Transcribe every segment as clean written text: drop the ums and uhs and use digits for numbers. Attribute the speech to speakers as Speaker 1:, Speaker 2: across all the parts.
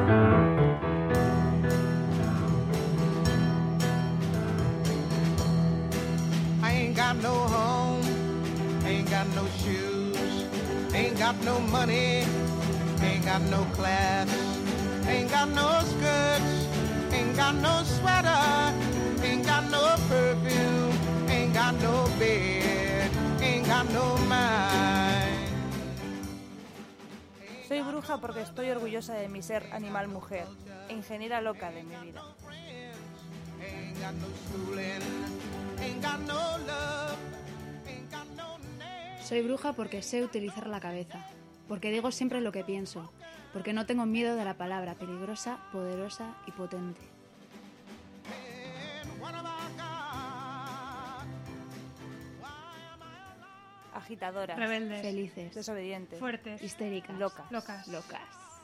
Speaker 1: I ain't got no home, ain't got no shoes, ain't got no money, ain't got no class, ain't got no skirts, ain't got no sweater, ain't got no perfume, ain't got no bed, ain't got no mind.
Speaker 2: Soy bruja porque estoy orgullosa de mi ser animal-mujer e ingeniera loca de mi vida.
Speaker 1: Ain't got no schooling, ain't got no love, ain't got no name.
Speaker 3: Soy bruja porque sé utilizar la cabeza, porque digo siempre lo que pienso, porque no tengo miedo de la palabra peligrosa, poderosa y potente.
Speaker 1: And what have I got? Why am I alive?
Speaker 2: Agitadoras,
Speaker 4: Rebeldes.
Speaker 3: Felices,
Speaker 2: desobedientes,
Speaker 4: Fuertes.
Speaker 3: histéricas,
Speaker 2: locas.
Speaker 4: Locas.
Speaker 3: locas.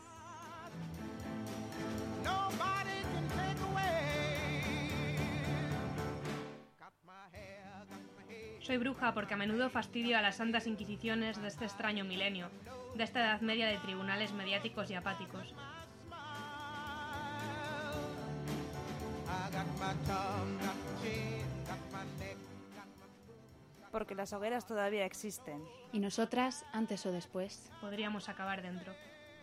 Speaker 1: Nobody can take away. Got my hair, got my hair.
Speaker 4: Soy bruja porque a menudo fastidio a las santas inquisiciones de este extraño milenio, de esta edad media de tribunales mediáticos y apáticos.
Speaker 1: I got my tongue, got my chin, got my neck, got my...
Speaker 2: Porque las hogueras todavía existen.
Speaker 3: Y nosotras, antes o después,
Speaker 4: Podríamos acabar dentro.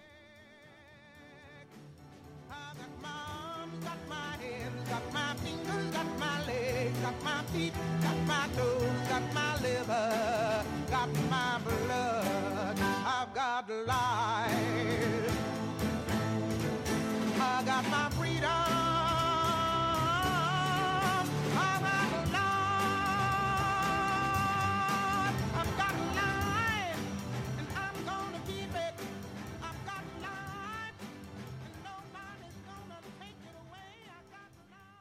Speaker 1: I got my arms, got my hands, got my fingers, got my legs, got my feet, got my toes, got my liver, got my blood. I've got life. I got my freedom. I've got life. I've got life, and I'm gonna keep it. I've got life, and nobody's gonna take it away. I've got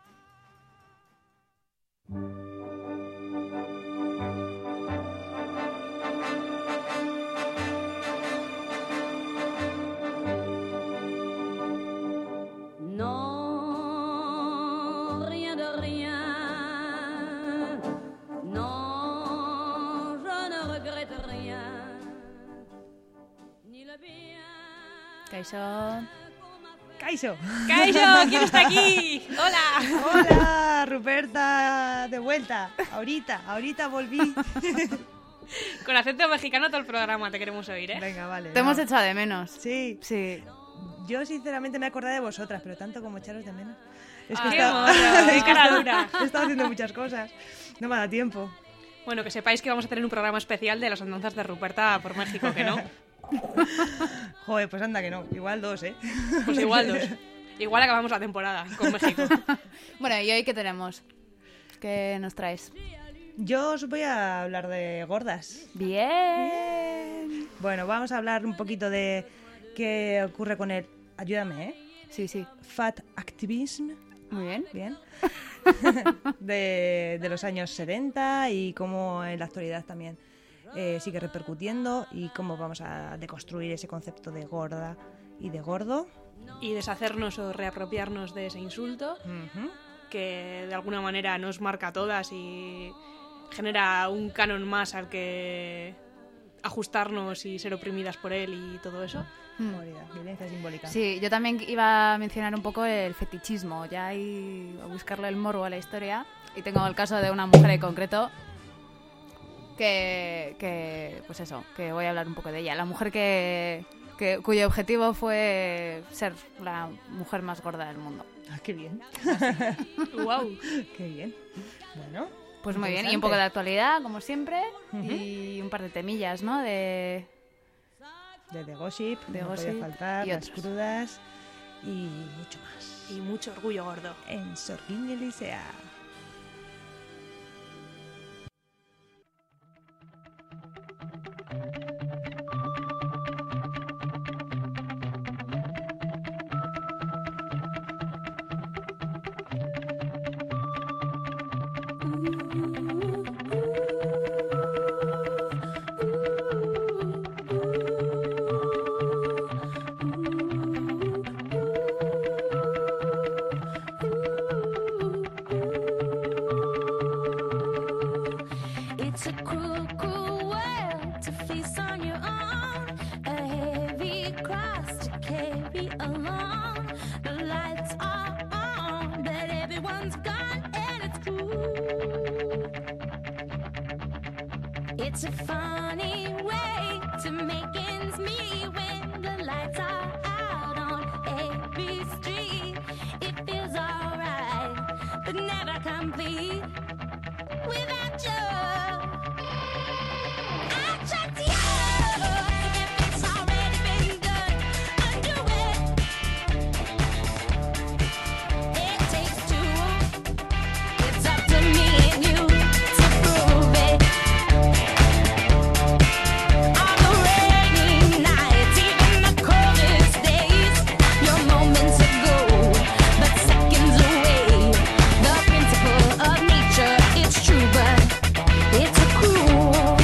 Speaker 5: Non, rien de rien. Non, je ne regrette rien. Ni le bien.
Speaker 3: Kaixo.
Speaker 6: ¡Kaixo!
Speaker 4: ¡Kaixo! ¿Quién está aquí? ¡Hola!
Speaker 6: ¡Hola, Ruperta! De vuelta. Ahorita volví.
Speaker 4: Con acento mexicano todo el programa te queremos oír, ¿eh?
Speaker 6: Venga, vale.
Speaker 3: Te hemos echado de menos.
Speaker 6: Sí,
Speaker 3: Sí.
Speaker 6: yo sinceramente me he acordado de vosotras, pero tanto como echaros de menos. Es que
Speaker 4: ¡Qué
Speaker 6: he estado-
Speaker 4: mono! ¡Qué cara dura!
Speaker 6: he estado haciendo muchas cosas. No me da tiempo.
Speaker 4: Bueno, que sepáis que vamos a tener un programa especial de las andanzas de Ruperta por México, ¿que no?
Speaker 6: Joder, pues anda que no. Igual 2, ¿eh?
Speaker 4: Pues igual 2. Igual acabamos la temporada con México.
Speaker 3: Bueno, ¿y hoy qué tenemos? ¿Qué nos traes?
Speaker 6: Yo os voy a hablar de gordas.
Speaker 3: Bien.
Speaker 6: Bueno, vamos a hablar un poquito de qué ocurre con el... Ayúdame, ¿eh?
Speaker 3: Sí, sí.
Speaker 6: Fat activism.
Speaker 3: Muy bien.
Speaker 6: Bien. de los años 70 y cómo en la actualidad también sigue repercutiendo y cómo vamos a deconstruir ese concepto de gorda y de gordo.
Speaker 4: Y deshacernos o reapropiarnos de ese insulto
Speaker 6: Ujú.
Speaker 4: que de alguna manera nos marca a todas y genera un canon más al que ajustarnos y ser oprimidas por él y todo eso.
Speaker 6: Movilidad, violencia simbólica.
Speaker 3: Sí, yo también iba a mencionar un poco el fetichismo, ya ahí a buscarle el morbo a la historia. Y tengo el caso de una mujer en concreto que pues eso, que voy a hablar un poco de ella. La mujer cuyo objetivo fue ser la mujer más gorda del mundo.
Speaker 6: Ah, qué bien.
Speaker 4: ¡Wow!
Speaker 6: Qué bien. Bueno,
Speaker 3: Pues muy bien, y un
Speaker 6: interesante.
Speaker 3: poco de actualidad, como siempre,
Speaker 6: Ujú.
Speaker 3: y un par de temillas, ¿no?
Speaker 6: De The Gossip,
Speaker 3: The
Speaker 6: no
Speaker 3: Gossip
Speaker 6: podía faltar,
Speaker 3: y
Speaker 6: las
Speaker 3: otros.
Speaker 6: crudas y mucho más.
Speaker 4: Y mucho orgullo gordo.
Speaker 6: En Sorguín y Elisea.
Speaker 5: It's a cruel, cruel world to face on your own. A heavy cross to carry along. It's a funny way to make ends meet when the lights are out on every street. It feels alright, but never complete without you. I trust you. If it's already been done, undo it. It takes two. It's up to me and you to prove it. On the rainy nights, even the coldest days, your moments are gold, but seconds away. The principle of nature, it's true, but it's a cruel world.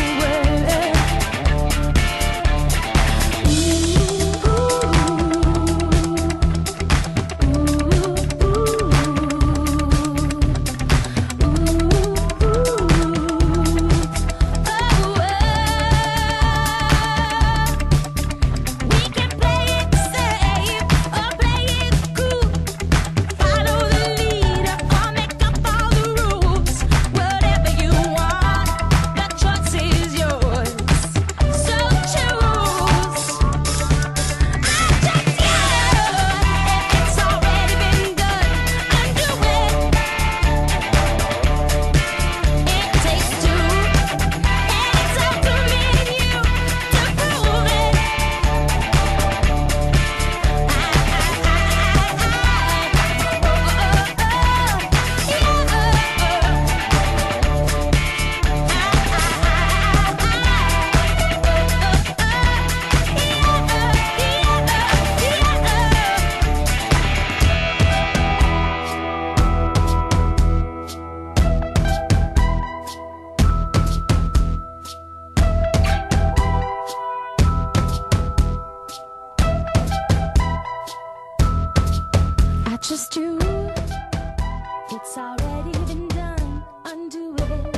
Speaker 5: We can play it safe or play it cool. Follow the leader or make up all the rules. Whatever you want, the choice is yours. So choose. I trust you. If it's already been done, undo it. It takes two, and it's up to me and you to prove it. I trust you. It's already been done. Undo it.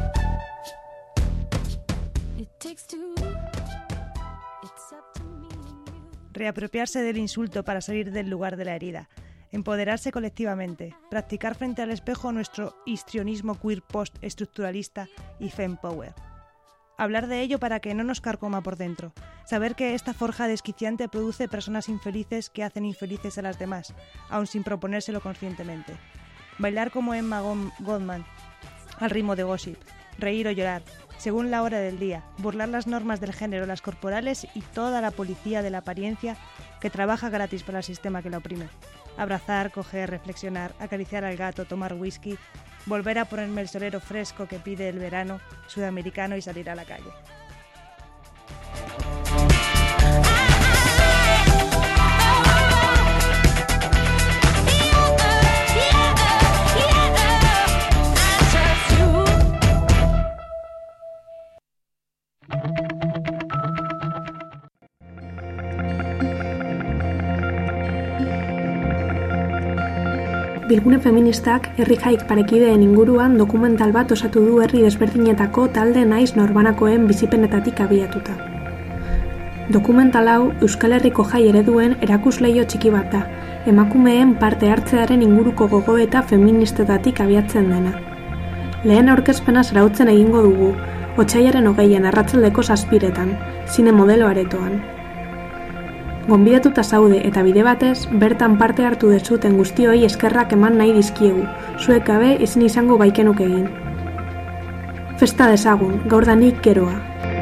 Speaker 5: It takes two. It's up to me and you.
Speaker 6: Reapropiarse del insulto para salir del lugar de la herida. Empoderarse colectivamente. Practicar frente al espejo nuestro histrionismo queer post-estructuralista y fempower. Hablar de ello para que no nos carcoma por dentro. Saber que esta forja desquiciante produce personas infelices que hacen infelices a las demás, aun sin proponérselo conscientemente. Bailar como Emma Goldman, al ritmo de Gossip. Reír o llorar, según la hora del día. Burlar las normas del género, las corporales y toda la policía de la apariencia que trabaja gratis para el sistema que la oprime. Abrazar, coger, reflexionar, acariciar al gato, tomar whisky, volver a ponerme el solero fresco que pide el verano sudamericano y salir a la calle.
Speaker 7: Bilgune feministak herri jaik parekideen inguruan dokumental bat osatu du herri desberdinetako talde naiz norbanakoen bizipenetatik abiatuta. Dokumental hau Euskal Herriko jai ereduen erakusleio txiki bat da, emakumeen parte hartzearen inguruko gogoeta feministetatik abiatzen dena. Lehen aurkezpena zarautzen egingo dugu, otsailaren 20 arratsaldeko 7:00, zine modelo aretoan. Gonbidatuta zaude eta bide batez, bertan parte hartu dezuten guztioi eskerrak eman nahi dizkiegu, zuek gabe ezin izango baikenuk egin. Festa dezagun, gaur da nik geroa.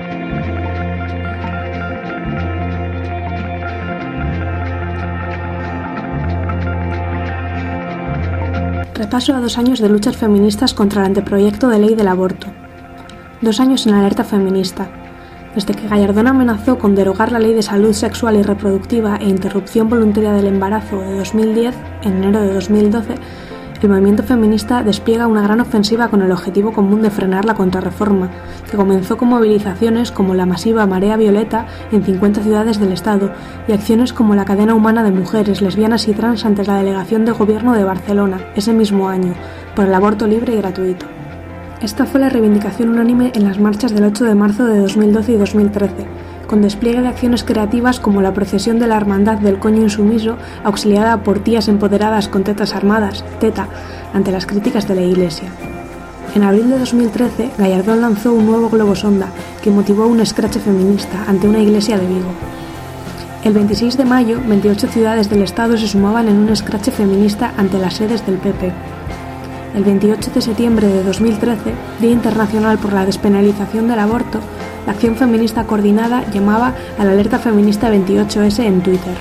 Speaker 7: Repaso a 2 años de luchas feministas contra el anteproyecto de ley del aborto. 2 años en alerta feminista. Desde que Gallardón amenazó con derogar la Ley de Salud Sexual y Reproductiva e Interrupción Voluntaria del Embarazo de 2010, en enero de 2012, el movimiento feminista despliega una gran ofensiva con el objetivo común de frenar la contrarreforma, que comenzó con movilizaciones como la masiva Marea Violeta en 50 ciudades del Estado y acciones como la cadena humana de mujeres, lesbianas y trans ante la Delegación de Gobierno de Barcelona, ese mismo año, por el aborto libre y gratuito. Esta fue la reivindicación unánime en las marchas del 8 de marzo de 2012 y 2013, con despliegue de acciones creativas como la procesión de la Hermandad del Coño Insumiso, auxiliada por tías empoderadas con tetas armadas, TETA, ante las críticas de la Iglesia. En abril de 2013, Gallardón lanzó un nuevo globo sonda que motivó un escrache feminista ante una iglesia de Vigo. El 26 de mayo, 28 ciudades del Estado se sumaban en un escrache feminista ante las sedes del PP. El 28 de septiembre de 2013, Día Internacional por la Despenalización del Aborto, la Acción Feminista Coordinada llamaba a la alerta feminista 28S en Twitter.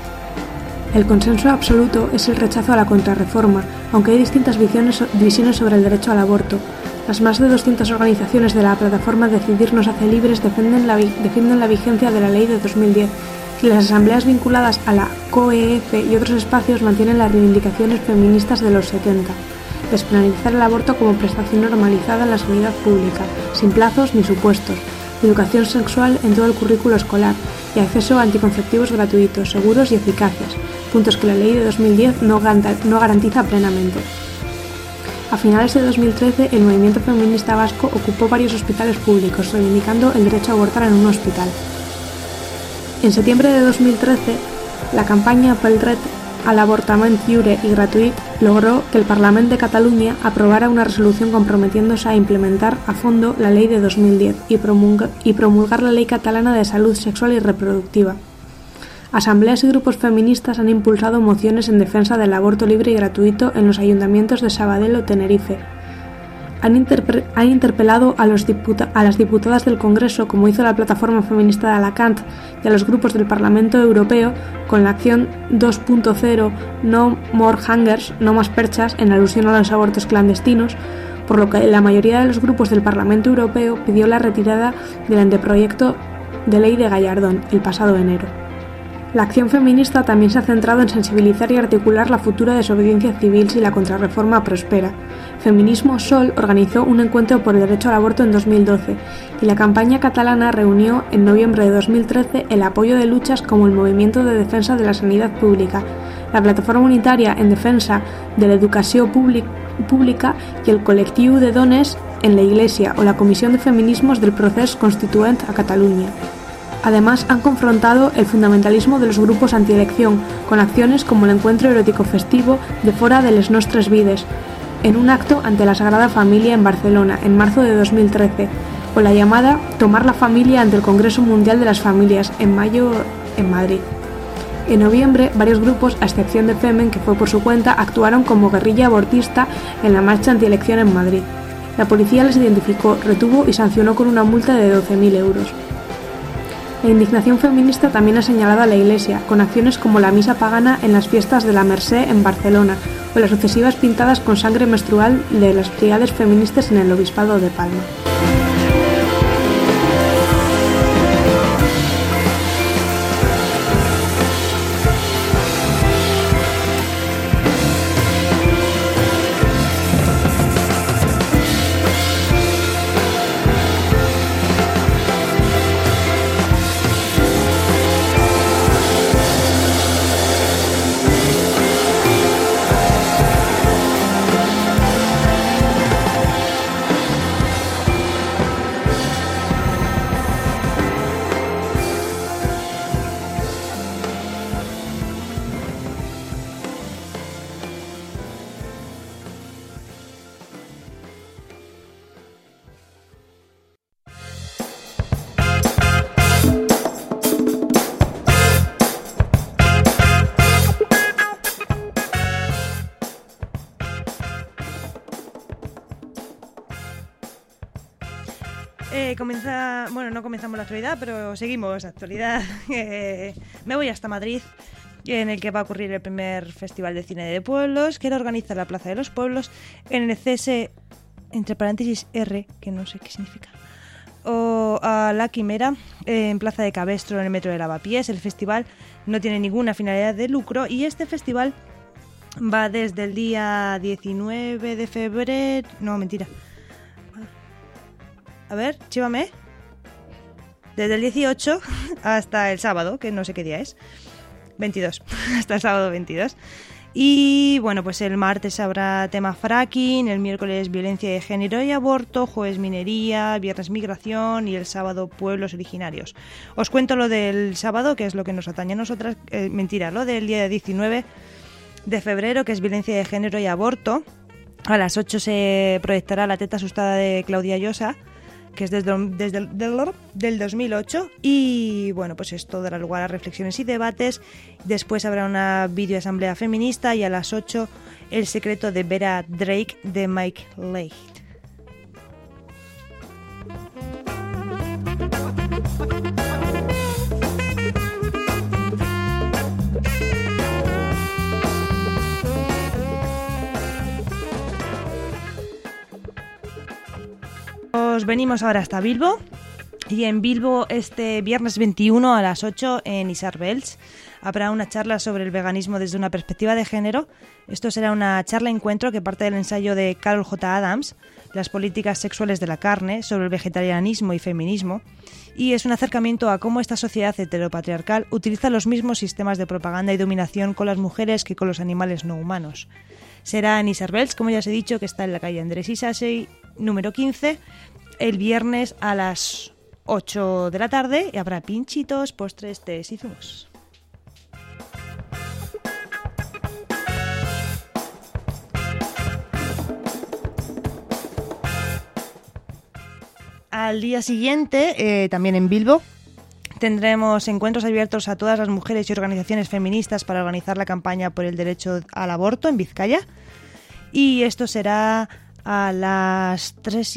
Speaker 7: El consenso absoluto es el rechazo a la contrarreforma, aunque hay distintas visiones sobre el derecho al aborto. Las más de 200 organizaciones de la plataforma Decidir nos hace libres defienden la vigencia de la ley de 2010 y las asambleas vinculadas a la COEF y otros espacios mantienen las reivindicaciones feministas de los 70. Despenalizar el aborto como prestación normalizada en la sanidad pública, sin plazos ni supuestos, educación sexual en todo el currículo escolar y acceso a anticonceptivos gratuitos, seguros y eficaces, puntos que la ley de 2010 no garantiza plenamente. A finales de 2013, el movimiento feminista vasco ocupó varios hospitales públicos, reivindicando el derecho a abortar en un hospital. En septiembre de 2013, la campaña Pel dret a l'avortament lliure y gratuït logró que el Parlament de Cataluña aprobara una resolución comprometiéndose a implementar a fondo la ley de 2010 y promulgar la Ley Catalana de Salud Sexual y Reproductiva. Asambleas y grupos feministas han impulsado mociones en defensa del aborto libre y gratuito en los ayuntamientos de Sabadell o Tenerife. Han interpelado a las diputadas del Congreso, como hizo la Plataforma Feminista de Alacant, y a los grupos del Parlamento Europeo con la acción 2.0 No More Hangers, no más perchas, en alusión a los abortos clandestinos, por lo que la mayoría de los grupos del Parlamento Europeo pidió la retirada del anteproyecto de ley de Gallardón el pasado enero. La acción feminista también se ha centrado en sensibilizar y articular la futura desobediencia civil si la contrarreforma prospera. Feminismo Sol organizó un encuentro por el derecho al aborto en 2012 y la campaña catalana reunió en noviembre de 2013 el apoyo de luchas como el Movimiento de Defensa de la Sanidad Pública, la Plataforma Unitària en Defensa de la Educació Pública y el Col·lectiu de Dones en la Iglesia o la Comisión de Feminismos del Procés Constituent a Catalunya. Además, han confrontado el fundamentalismo de los grupos antielección con acciones como el encuentro erótico festivo de Fora de les Nostres Vides, en un acto ante la Sagrada Familia en Barcelona en marzo de 2013, o la llamada Tomar la Familia ante el Congreso Mundial de las Familias en mayo en Madrid. En noviembre, varios grupos, a excepción de Femen, que fue por su cuenta, actuaron como guerrilla abortista en la marcha antielección en Madrid. La policía les identificó, retuvo y sancionó con una multa de 12.000 euros. La indignación feminista también ha señalado a la Iglesia, con acciones como la misa pagana en las fiestas de la Mercè en Barcelona o las sucesivas pintadas con sangre menstrual de las brigades feministas en el Obispado de Palma.
Speaker 6: No comenzamos la actualidad, pero seguimos actualidad. Me voy hasta Madrid, en el que va a ocurrir el primer Festival de Cine de Pueblos, que lo organiza la Plaza de los Pueblos, en el CS, entre paréntesis R, que no sé qué significa, o a La Quimera, en Plaza de Cabestro, en el Metro de Lavapiés. El festival no tiene ninguna finalidad de lucro y este festival va desde el día 19 de febrero... No, mentira. A ver, chívame. Desde el 18 hasta el sábado, que no sé qué día es. 22. Hasta el sábado 22. Y bueno, pues el martes habrá tema fracking, el miércoles violencia de género y aborto, jueves minería, viernes migración y el sábado pueblos originarios. Os cuento lo del sábado, que es lo que nos atañe a nosotras. Mentira, lo del día 19 de febrero, que es violencia de género y aborto. A las 8 se proyectará La teta asustada de Claudia Llosa, que es del 2008. Y bueno, pues esto dará lugar a reflexiones y debates. Después habrá una videoasamblea feminista y a las 8 El secreto de Vera Drake de Mike Leigh. Nos venimos ahora hasta Bilbo, y en Bilbo este viernes 21 a las 8 en Isarbels habrá una charla sobre el veganismo desde una perspectiva de género. Esto será una charla encuentro que parte del ensayo de Carol J. Adams, Las políticas sexuales de la carne, sobre el vegetarianismo y feminismo, y es un acercamiento a cómo esta sociedad heteropatriarcal utiliza los mismos sistemas de propaganda y dominación con las mujeres que con los animales no humanos. Será en Isarbels, como ya os he dicho, que está en la calle Andrés Isasey, número 15, el viernes a las 8 de la tarde, y habrá pinchitos, postres, tés y zumos. Al día siguiente, también en Bilbo, tendremos encuentros abiertos a todas las mujeres y organizaciones feministas para organizar la campaña por el derecho al aborto en Vizcaya. Y esto será a las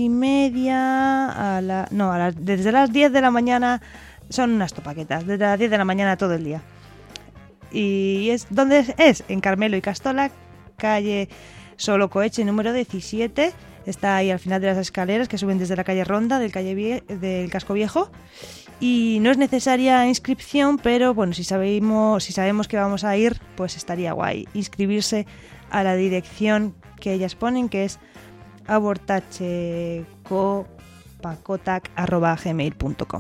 Speaker 6: 3:30, desde las 10 de la mañana, son unas topaquetas, desde las 10 de la mañana todo el día. ¿Y dónde es? En Carmelo y Castola, calle Solo Coeche, número 17. Está ahí al final de las escaleras que suben desde la calle Ronda del Casco Viejo. Y no es necesaria inscripción, pero bueno, si sabemos que vamos a ir, pues estaría guay inscribirse a la dirección que ellas ponen, que es abortachecopacotac@gmail.com.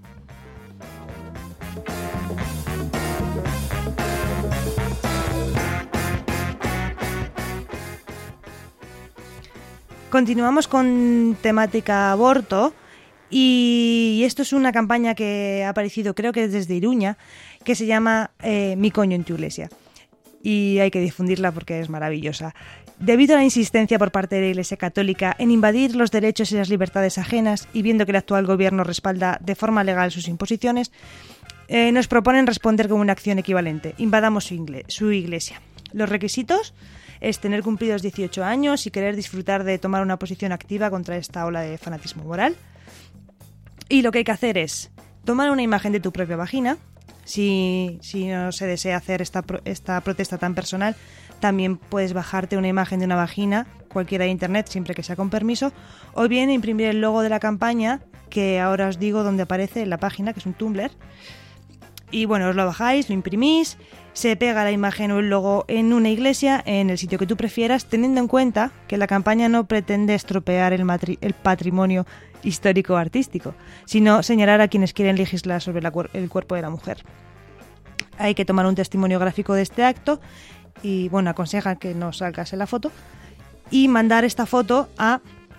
Speaker 6: Continuamos con temática aborto, y esto es una campaña que ha aparecido, creo que desde Iruña, que se llama Mi coño en tu iglesia, y hay que difundirla porque es maravillosa. Debido a la insistencia por parte de la Iglesia Católica en invadir los derechos y las libertades ajenas, y viendo que el actual gobierno respalda de forma legal sus imposiciones, nos proponen responder con una acción equivalente: invadamos su iglesia. Los requisitos es tener cumplidos 18 años y querer disfrutar de tomar una posición activa contra esta ola de fanatismo moral. Y lo que hay que hacer es tomar una imagen de tu propia vagina. Si no se desea hacer esta protesta tan personal, también puedes bajarte una imagen de una vagina, cualquiera de internet, siempre que sea con permiso, o bien imprimir el logo de la campaña, que ahora os digo dónde aparece en la página, que es un Tumblr. Y bueno, os lo bajáis, lo imprimís, se pega la imagen o el logo en una iglesia, en el sitio que tú prefieras, teniendo en cuenta que la campaña no pretende estropear el patrimonio histórico o artístico, sino señalar a quienes quieren legislar sobre el cuerpo de la mujer. Hay que tomar un testimonio gráfico de este acto y, bueno, aconsejan que no salgas en la foto y mandar esta foto a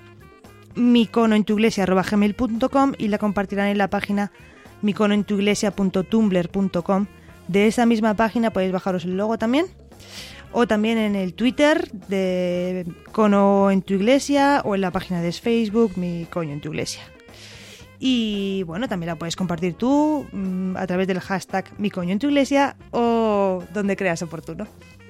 Speaker 6: miconoentuiglesia@gmail.com y la compartirán en la página miconoentuiglesia.tumblr.com. De esa misma página podéis bajaros el logo también, o también en el Twitter de Cono en tu Iglesia, o en la página de Facebook Mi Coño en tu Iglesia. Y bueno, también la puedes compartir tú a través del hashtag Mi Coño en tu Iglesia, o donde creas oportuno.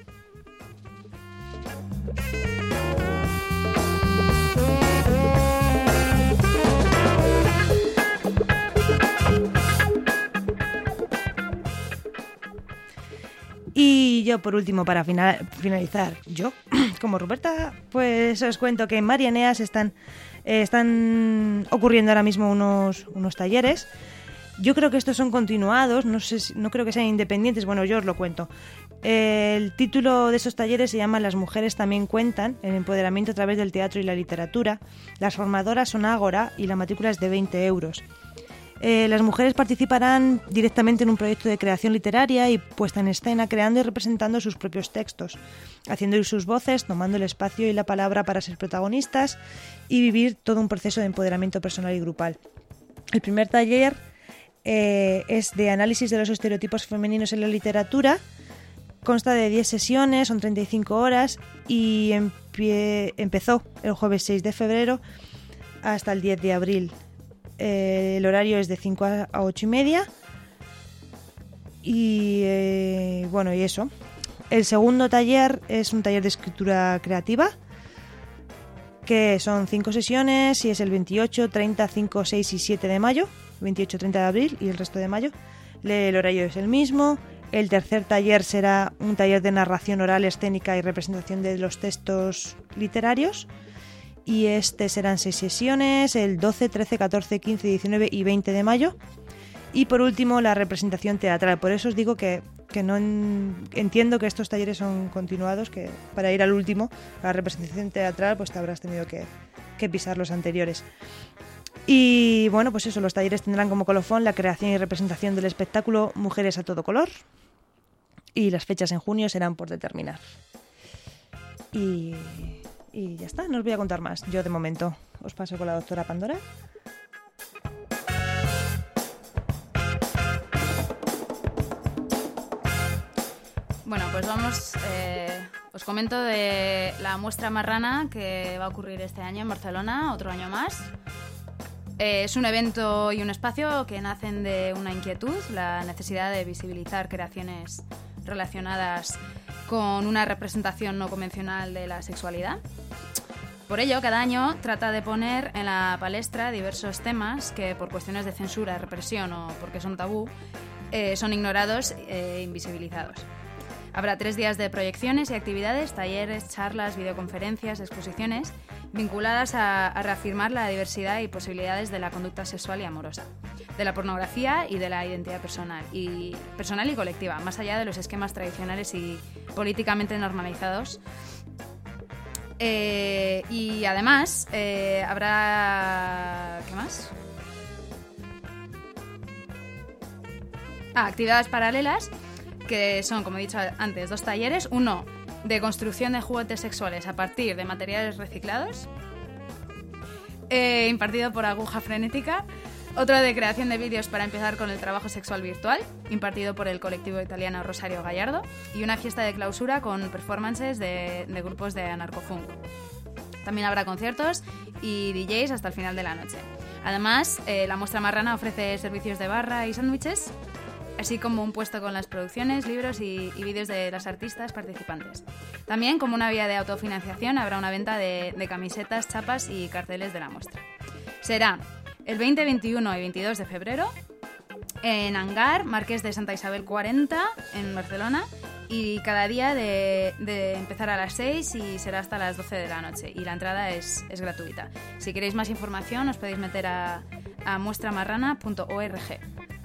Speaker 6: Y yo, por último, para finalizar, yo, como Ruperta, pues os cuento que en Marianeas están ocurriendo ahora mismo unos talleres. Yo creo que estos son continuados, no creo que sean independientes, bueno, yo os lo cuento. El título de esos talleres se llama Las mujeres también cuentan, el empoderamiento a través del teatro y la literatura. Las formadoras son Ágora y la matrícula es de 20 euros. Las mujeres participarán directamente en un proyecto de creación literaria y puesta en escena, creando y representando sus propios textos, haciendo oír sus voces, tomando el espacio y la palabra para ser protagonistas y vivir todo un proceso de empoderamiento personal y grupal. El primer taller es de análisis de los estereotipos femeninos en la literatura, Consta de 10 sesiones, son 35 horas y empezó el jueves 6 de febrero hasta el 10 de abril. El horario es de 5 a 8 y media. Y bueno, y eso. El segundo taller es un taller de escritura creativa, que son 5 sesiones y es el 28, 30, 5, 6 y 7 de mayo, 28, 30 de abril y el resto de mayo. El horario es el mismo. El tercer taller será un taller de narración oral, escénica y representación de los textos literarios. Y este serán 6 sesiones, el 12, 13, 14, 15, 19 y 20 de mayo. Y por último, la representación teatral. Por eso os digo que no entiendo que estos talleres son continuados, que para ir al último, a la representación teatral, pues te habrás tenido que pisar los anteriores. Y bueno, pues eso, los talleres tendrán como colofón la creación y representación del espectáculo Mujeres a todo color. Y las fechas en junio serán por determinar. Y ya está, no os voy a contar más. Yo de momento os paso con la doctora Pandora.
Speaker 3: Bueno, pues vamos, os comento de la muestra marrana que va a ocurrir este año en Barcelona, otro año más. Es un evento y un espacio que nacen de una inquietud, la necesidad de visibilizar creaciones relacionadas con una representación no convencional de la sexualidad. Por ello, cada año trata de poner en la palestra diversos temas que por cuestiones de censura, represión o porque son tabú, son ignorados e invisibilizados. Habrá 3 días de proyecciones y actividades, talleres, charlas, videoconferencias, exposiciones vinculadas a reafirmar la diversidad y posibilidades de la conducta sexual y amorosa, de la pornografía y de la identidad personal y colectiva, más allá de los esquemas tradicionales y políticamente normalizados. Y además habrá... ¿qué más? Actividades paralelas, que son, como he dicho antes, 2 talleres. Uno de construcción de juguetes sexuales a partir de materiales reciclados, impartido por Aguja Frenética. Otro de creación de vídeos para empezar con el trabajo sexual virtual, impartido por el colectivo italiano Rosario Gallardo. Y una fiesta de clausura con performances de grupos de anarcofunk. También habrá conciertos y DJs hasta el final de la noche. Además, la muestra marrana ofrece servicios de barra y sándwiches, así como un puesto con las producciones, libros y vídeos de las artistas participantes. También, como una vía de autofinanciación, habrá una venta de camisetas, chapas y carteles de la muestra. Será el 20, 21 y 22 de febrero en Hangar, Marqués de Santa Isabel 40, en Barcelona, y cada día de empezar a las 6 y será hasta las 12 de la noche. Y la entrada es gratuita. Si queréis más información, os podéis meter a muestramarrana.org.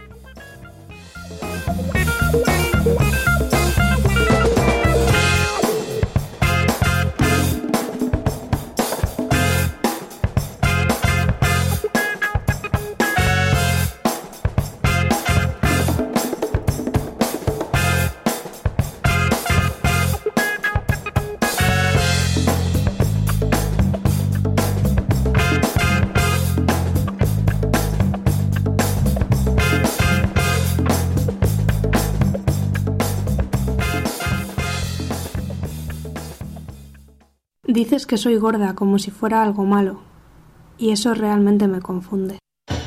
Speaker 7: Dices que soy gorda como si fuera algo malo, y eso realmente me confunde.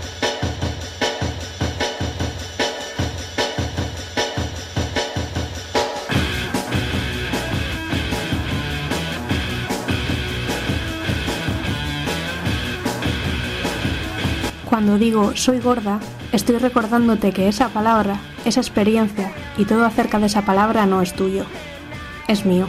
Speaker 7: Cuando digo soy gorda, estoy recordándote que esa palabra, esa experiencia y todo acerca de esa palabra no es tuyo, es mío.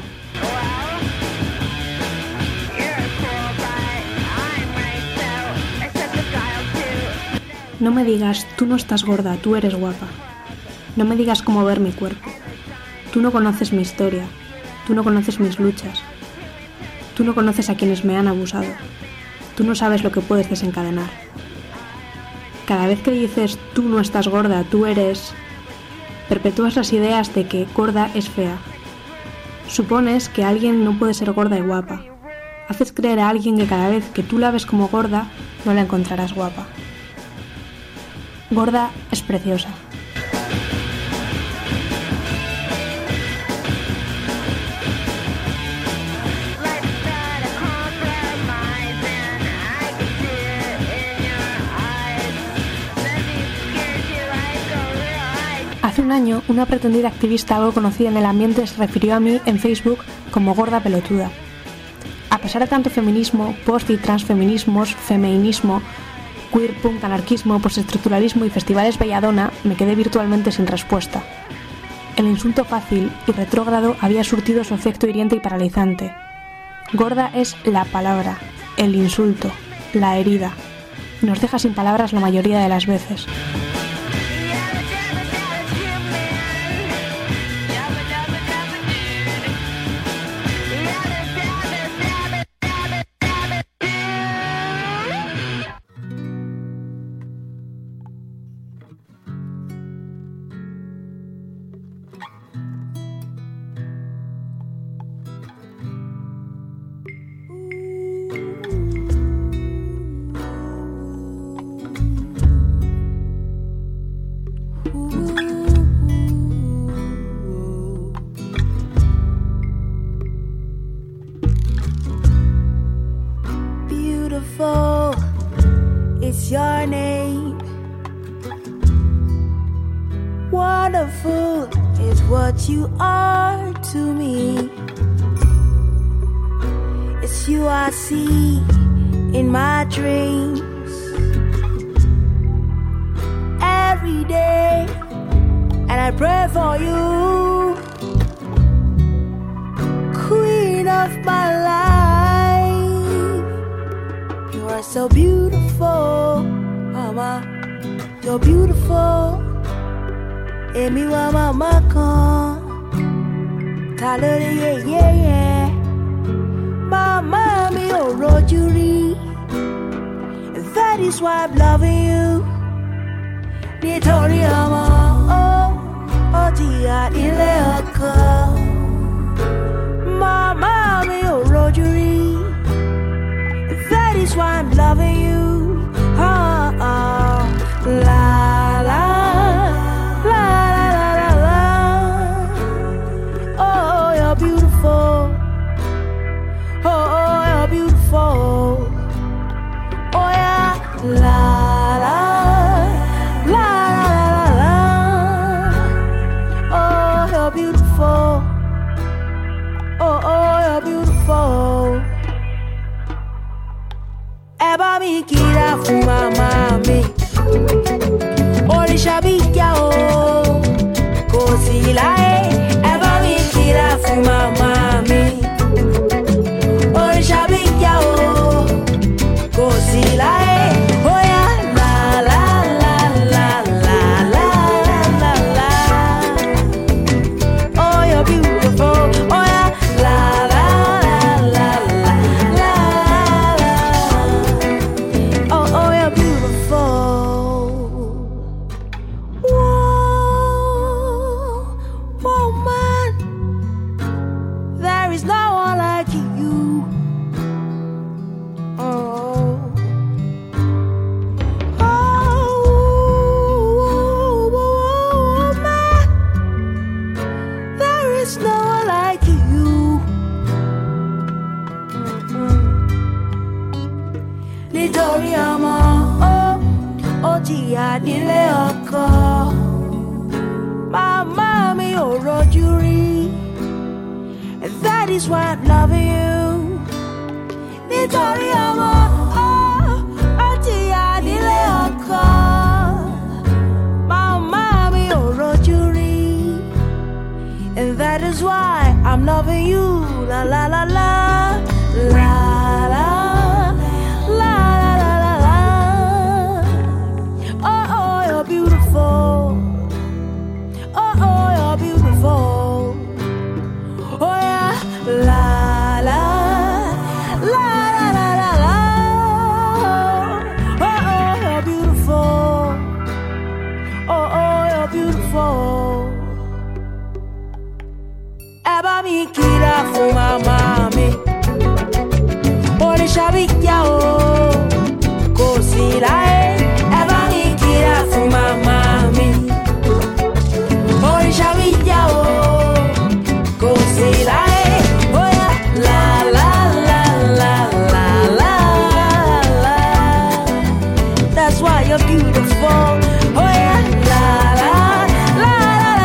Speaker 7: No me digas, tú no estás gorda, tú eres guapa. No me digas cómo ver mi cuerpo. Tú no conoces mi historia. Tú no conoces mis luchas. Tú no conoces a quienes me han abusado. Tú no sabes lo que puedes desencadenar. Cada vez que dices, tú no estás gorda, tú eres... perpetúas las ideas de que gorda es fea. Supones que alguien no puede ser gorda y guapa. Haces creer a alguien que cada vez que tú la ves como gorda, no la encontrarás guapa. Gorda es preciosa. Hace un año, una pretendida activista algo conocida en el ambiente se refirió a mí en Facebook como gorda pelotuda. A pesar de tanto feminismo, post y transfeminismos, femeinismo, queer punk, anarquismo, postestructuralismo y festivales belladona, me quedé virtualmente sin respuesta. El insulto fácil y retrógrado había surtido su efecto hiriente y paralizante. Gorda es la palabra, el insulto, la herida. Nos deja sin palabras la mayoría de las veces.
Speaker 5: Beautiful is your name. Wonderful is what you are to me. It's you I see in my dreams every day, and I pray for you, queen of my life. You are so beautiful, mama, you're beautiful. Emi wa mama kan, ta ló rí yeah. Mama mi ò rojú rí. That is why I'm loving you. Nítorí ọmọ ó jìyà nílé ọkọ. Mama mi ò rojú rí. That is why I'm loving you. La la la la la la. Oh, you're beautiful. Oh, you're beautiful. Oh yeah, la la la la la. Oh, you're beautiful. Oh, you're beautiful. Ẹ bá mi kíra fún màmá mi. Òrìṣà bí ìyá o, kò sí láyé. Ẹ bá mi kíra fún màmá mi. Òrìṣà bí ìyá o, kò sí láyé. Ó yá la la la la la la la la. Oh, you're beautiful. Oh yeah, la la la la la la. Oh, you're beautiful. Whoa, woman, there is no one like you. Oh, woman, there is no one like you. Nítorí ọmọ ó jìyà nílé ọkọ. Màmá mi ò rojú rí. And that is why I'm loving you. Nítorí ọmọ ó jìyà nílé ọkọ. Màmá mi ò rojú rí. And that is why I'm loving you. La la la la la la la la la la. Oh, you're beautiful. Oh, you're beautiful. Oh yeah, la la la la la la. Oh, you're beautiful. Oh, you're beautiful. Ẹ bá mi kíra fún màmá mi. Òrìṣà bí ìyá o, kò sí láyé. Ẹ bá mi kíra fún màmá mi. Òrìṣà bí ìyá o, kò sí láyé. Oh yeah, la la la la la la la. That's why you're beautiful. Oh yeah, la la la la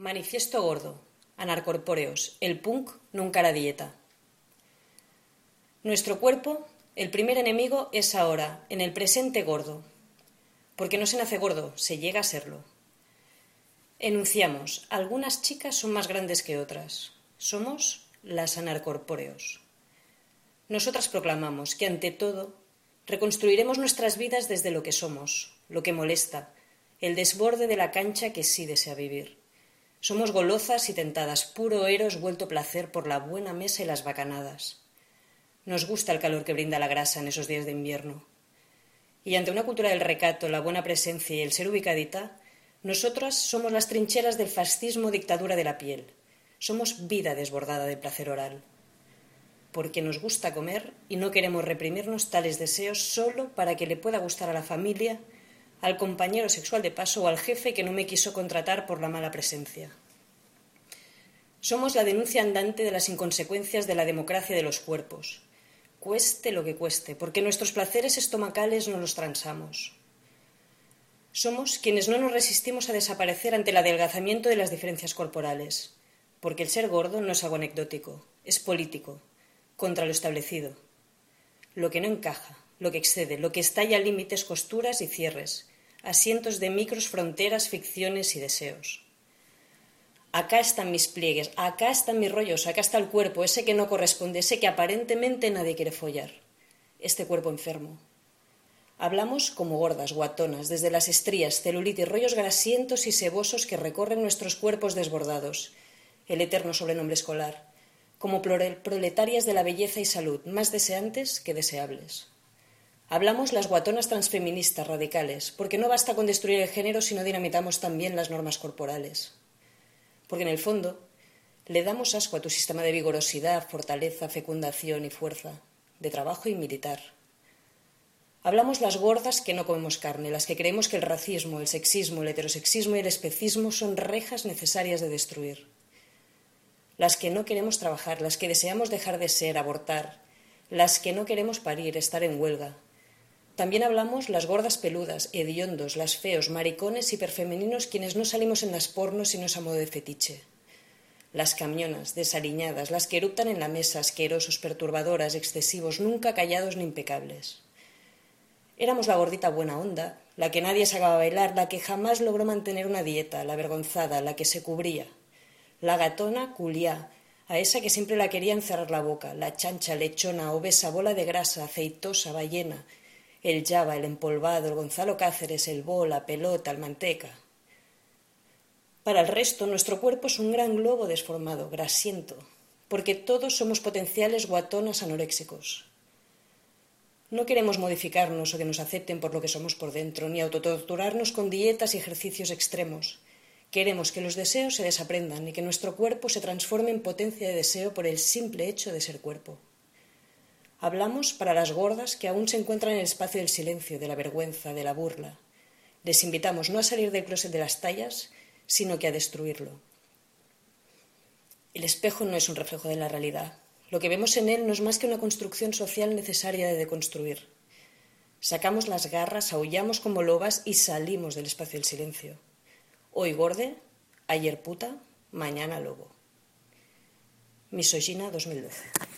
Speaker 8: Manifiesto gordo. Anarcorpóreos. El punk nunca hará dieta. Nuestro cuerpo, el primer enemigo, es ahora, en el presente, gordo. Porque no se nace gordo, se llega a serlo. Enunciamos, algunas chicas son más grandes que otras. Somos las anarcorpóreos. Nosotras proclamamos que, ante todo, reconstruiremos nuestras vidas desde lo que somos, lo que molesta, el desborde de la cancha que sí desea vivir. Somos golosas y tentadas, puro eros vuelto placer por la buena mesa y las bacanadas. Nos gusta el calor que brinda la grasa en esos días de invierno. Y ante una cultura del recato, la buena presencia y el ser ubicadita, nosotras somos las trincheras del fascismo dictadura de la piel. Somos vida desbordada de placer oral. Porque nos gusta comer y no queremos reprimirnos tales deseos solo para que le pueda gustar a la familia, al compañero sexual de paso o al jefe que no me quiso contratar por la mala presencia. Somos la denuncia andante de las inconsecuencias de la democracia de los cuerpos. Cueste lo que cueste, porque nuestros placeres estomacales no los transamos. Somos quienes no nos resistimos a desaparecer ante el adelgazamiento de las diferencias corporales, porque el ser gordo no es algo anecdótico, es político, contra lo establecido. Lo que no encaja, lo que excede, lo que estalla límites, costuras y cierres, asientos de micros, fronteras, ficciones y deseos. Acá están mis pliegues, acá están mis rollos, acá está el cuerpo, ese que no corresponde, ese que aparentemente nadie quiere follar. Este cuerpo enfermo. Hablamos como gordas, guatonas, desde las estrías, celulitis, rollos grasientos y sebosos que recorren nuestros cuerpos desbordados, el eterno sobrenombre escolar, como proletarias de la belleza y salud, más deseantes que deseables. Hablamos las guatonas transfeministas radicales, porque no basta con destruir el género si no dinamitamos también las normas corporales. Porque en el fondo le damos asco a tu sistema de vigorosidad, fortaleza, fecundación y fuerza, de trabajo y militar. Hablamos las gordas que no comemos carne, las que creemos que el racismo, el sexismo, el heterosexismo y el especismo son rejas necesarias de destruir. Las que no queremos trabajar, las que deseamos dejar de ser, abortar, las que no queremos parir, estar en huelga. También hablamos las gordas peludas, hediondos, las feos, maricones, hiperfemeninos, quienes no salimos en las pornos sino es a modo de fetiche. Las camionas, desaliñadas, las que eruptan en la mesa, asquerosos, perturbadoras, excesivos, nunca callados ni impecables. Éramos la gordita buena onda, la que nadie sacaba a bailar, la que jamás logró mantener una dieta, la avergonzada, la que se cubría. La gatona culiá, a esa que siempre la quería encerrar la boca, la chancha, lechona, obesa, bola de grasa, aceitosa, ballena, el Java, el empolvado, el Gonzalo Cáceres, el bola, pelota, el manteca. Para el resto, nuestro cuerpo es un gran globo desformado, grasiento, porque todos somos potenciales guatonas anoréxicos. No queremos modificarnos o que nos acepten por lo que somos por dentro, ni autotorturarnos con dietas y ejercicios extremos. Queremos que los deseos se desaprendan y que nuestro cuerpo se transforme en potencia de deseo por el simple hecho de ser cuerpo. Hablamos para las gordas que aún se encuentran en el espacio del silencio, de la vergüenza, de la burla. Les invitamos no a salir del closet de las tallas, sino que a destruirlo. El espejo no es un reflejo de la realidad. Lo que vemos en él no es más que una construcción social necesaria de deconstruir. Sacamos las garras, aullamos como lobas y salimos del espacio del silencio. Hoy gorde, ayer puta, mañana lobo. Misogyna 2012.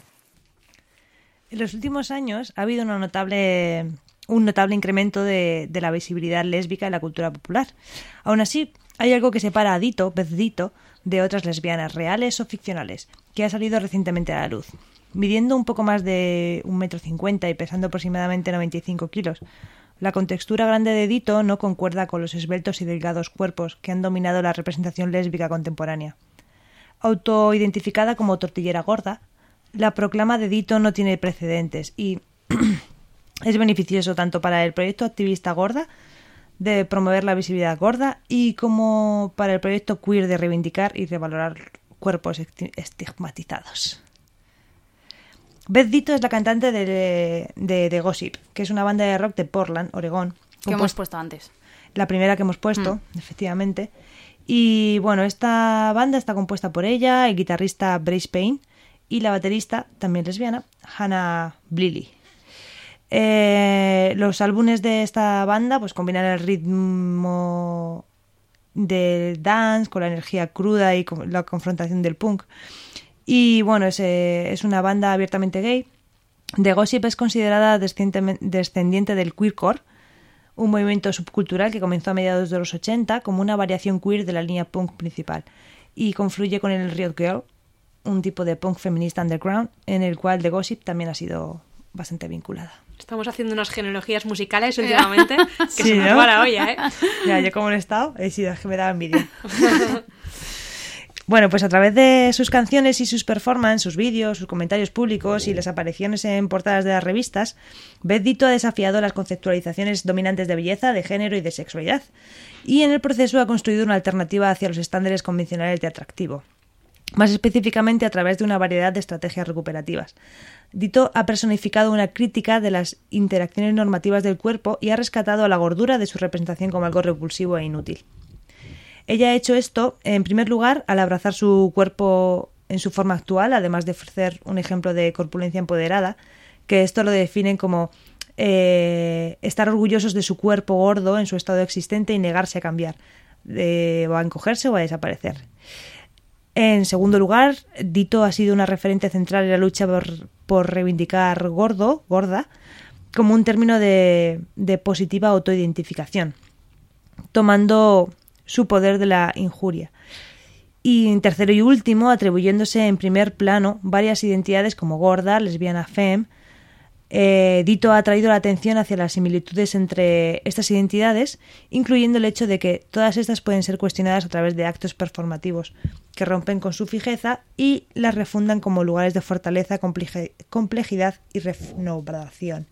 Speaker 6: En los últimos años ha habido un notable incremento de la visibilidad lésbica en la cultura popular. Aún así, hay algo que separa a Dito, Beth Ditto, de otras lesbianas reales o ficcionales, que ha salido recientemente a la luz. Midiendo un poco más de 1,50 m y pesando aproximadamente 95 kilos, la contextura grande de Ditto no concuerda con los esbeltos y delgados cuerpos que han dominado la representación lésbica contemporánea. Autoidentificada como tortillera gorda, la proclama de Ditto no tiene precedentes y es beneficioso tanto para el proyecto activista gorda de promover la visibilidad gorda y como para el proyecto queer de reivindicar y revalorar cuerpos estigmatizados. Beth Ditto es la cantante de The Gossip, que es una banda de rock de Portland, Oregón.
Speaker 3: Que hemos puesto antes.
Speaker 6: La primera que hemos puesto, efectivamente. Y bueno, esta banda está compuesta por ella, el guitarrista Brace Payne y la baterista, también lesbiana, Hannah Bliley. Los álbumes de esta banda pues combinan el ritmo del dance, con la energía cruda y con la confrontación del punk. Y bueno, es una banda abiertamente gay. The Gossip es considerada descendiente del queercore, un movimiento subcultural que comenzó a mediados de los 80 como una variación queer de la línea punk principal y confluye con el Riot Girl, un tipo de punk feminista underground en el cual The Gossip también ha sido bastante vinculada.
Speaker 4: Estamos haciendo unas genealogías musicales últimamente que
Speaker 6: Sí,
Speaker 4: se nos
Speaker 6: ¿no?
Speaker 4: va la olla, ¿eh?
Speaker 6: Ya, yo como no he estado, he sido que me daba envidia. Bueno, pues a través de sus canciones y sus performances, sus vídeos, sus comentarios públicos y las apariciones en portadas de las revistas, Beth Ditto ha desafiado las conceptualizaciones dominantes de belleza, de género y de sexualidad, y en el proceso ha construido una alternativa hacia los estándares convencionales de atractivo, más específicamente a través de una variedad de estrategias recuperativas. Ditto ha personificado una crítica de las interacciones normativas del cuerpo y ha rescatado a la gordura de su representación como algo repulsivo e inútil. Ella ha hecho esto, en primer lugar, al abrazar su cuerpo en su forma actual, además de ofrecer un ejemplo de corpulencia empoderada, que esto lo definen como estar orgullosos de su cuerpo gordo en su estado existente y negarse a cambiar, o a encogerse o a desaparecer. En segundo lugar, Ditto ha sido una referente central en la lucha por reivindicar gorda, como un término de positiva autoidentificación, tomando su poder de la injuria. Y en tercero y último, atribuyéndose en primer plano varias identidades como gorda, lesbiana, femme, Ditto ha traído la atención hacia las similitudes entre estas identidades, incluyendo el hecho de que todas estas pueden ser cuestionadas a través de actos performativos que rompen con su fijeza y las refundan como lugares de fortaleza, complejidad y renovación.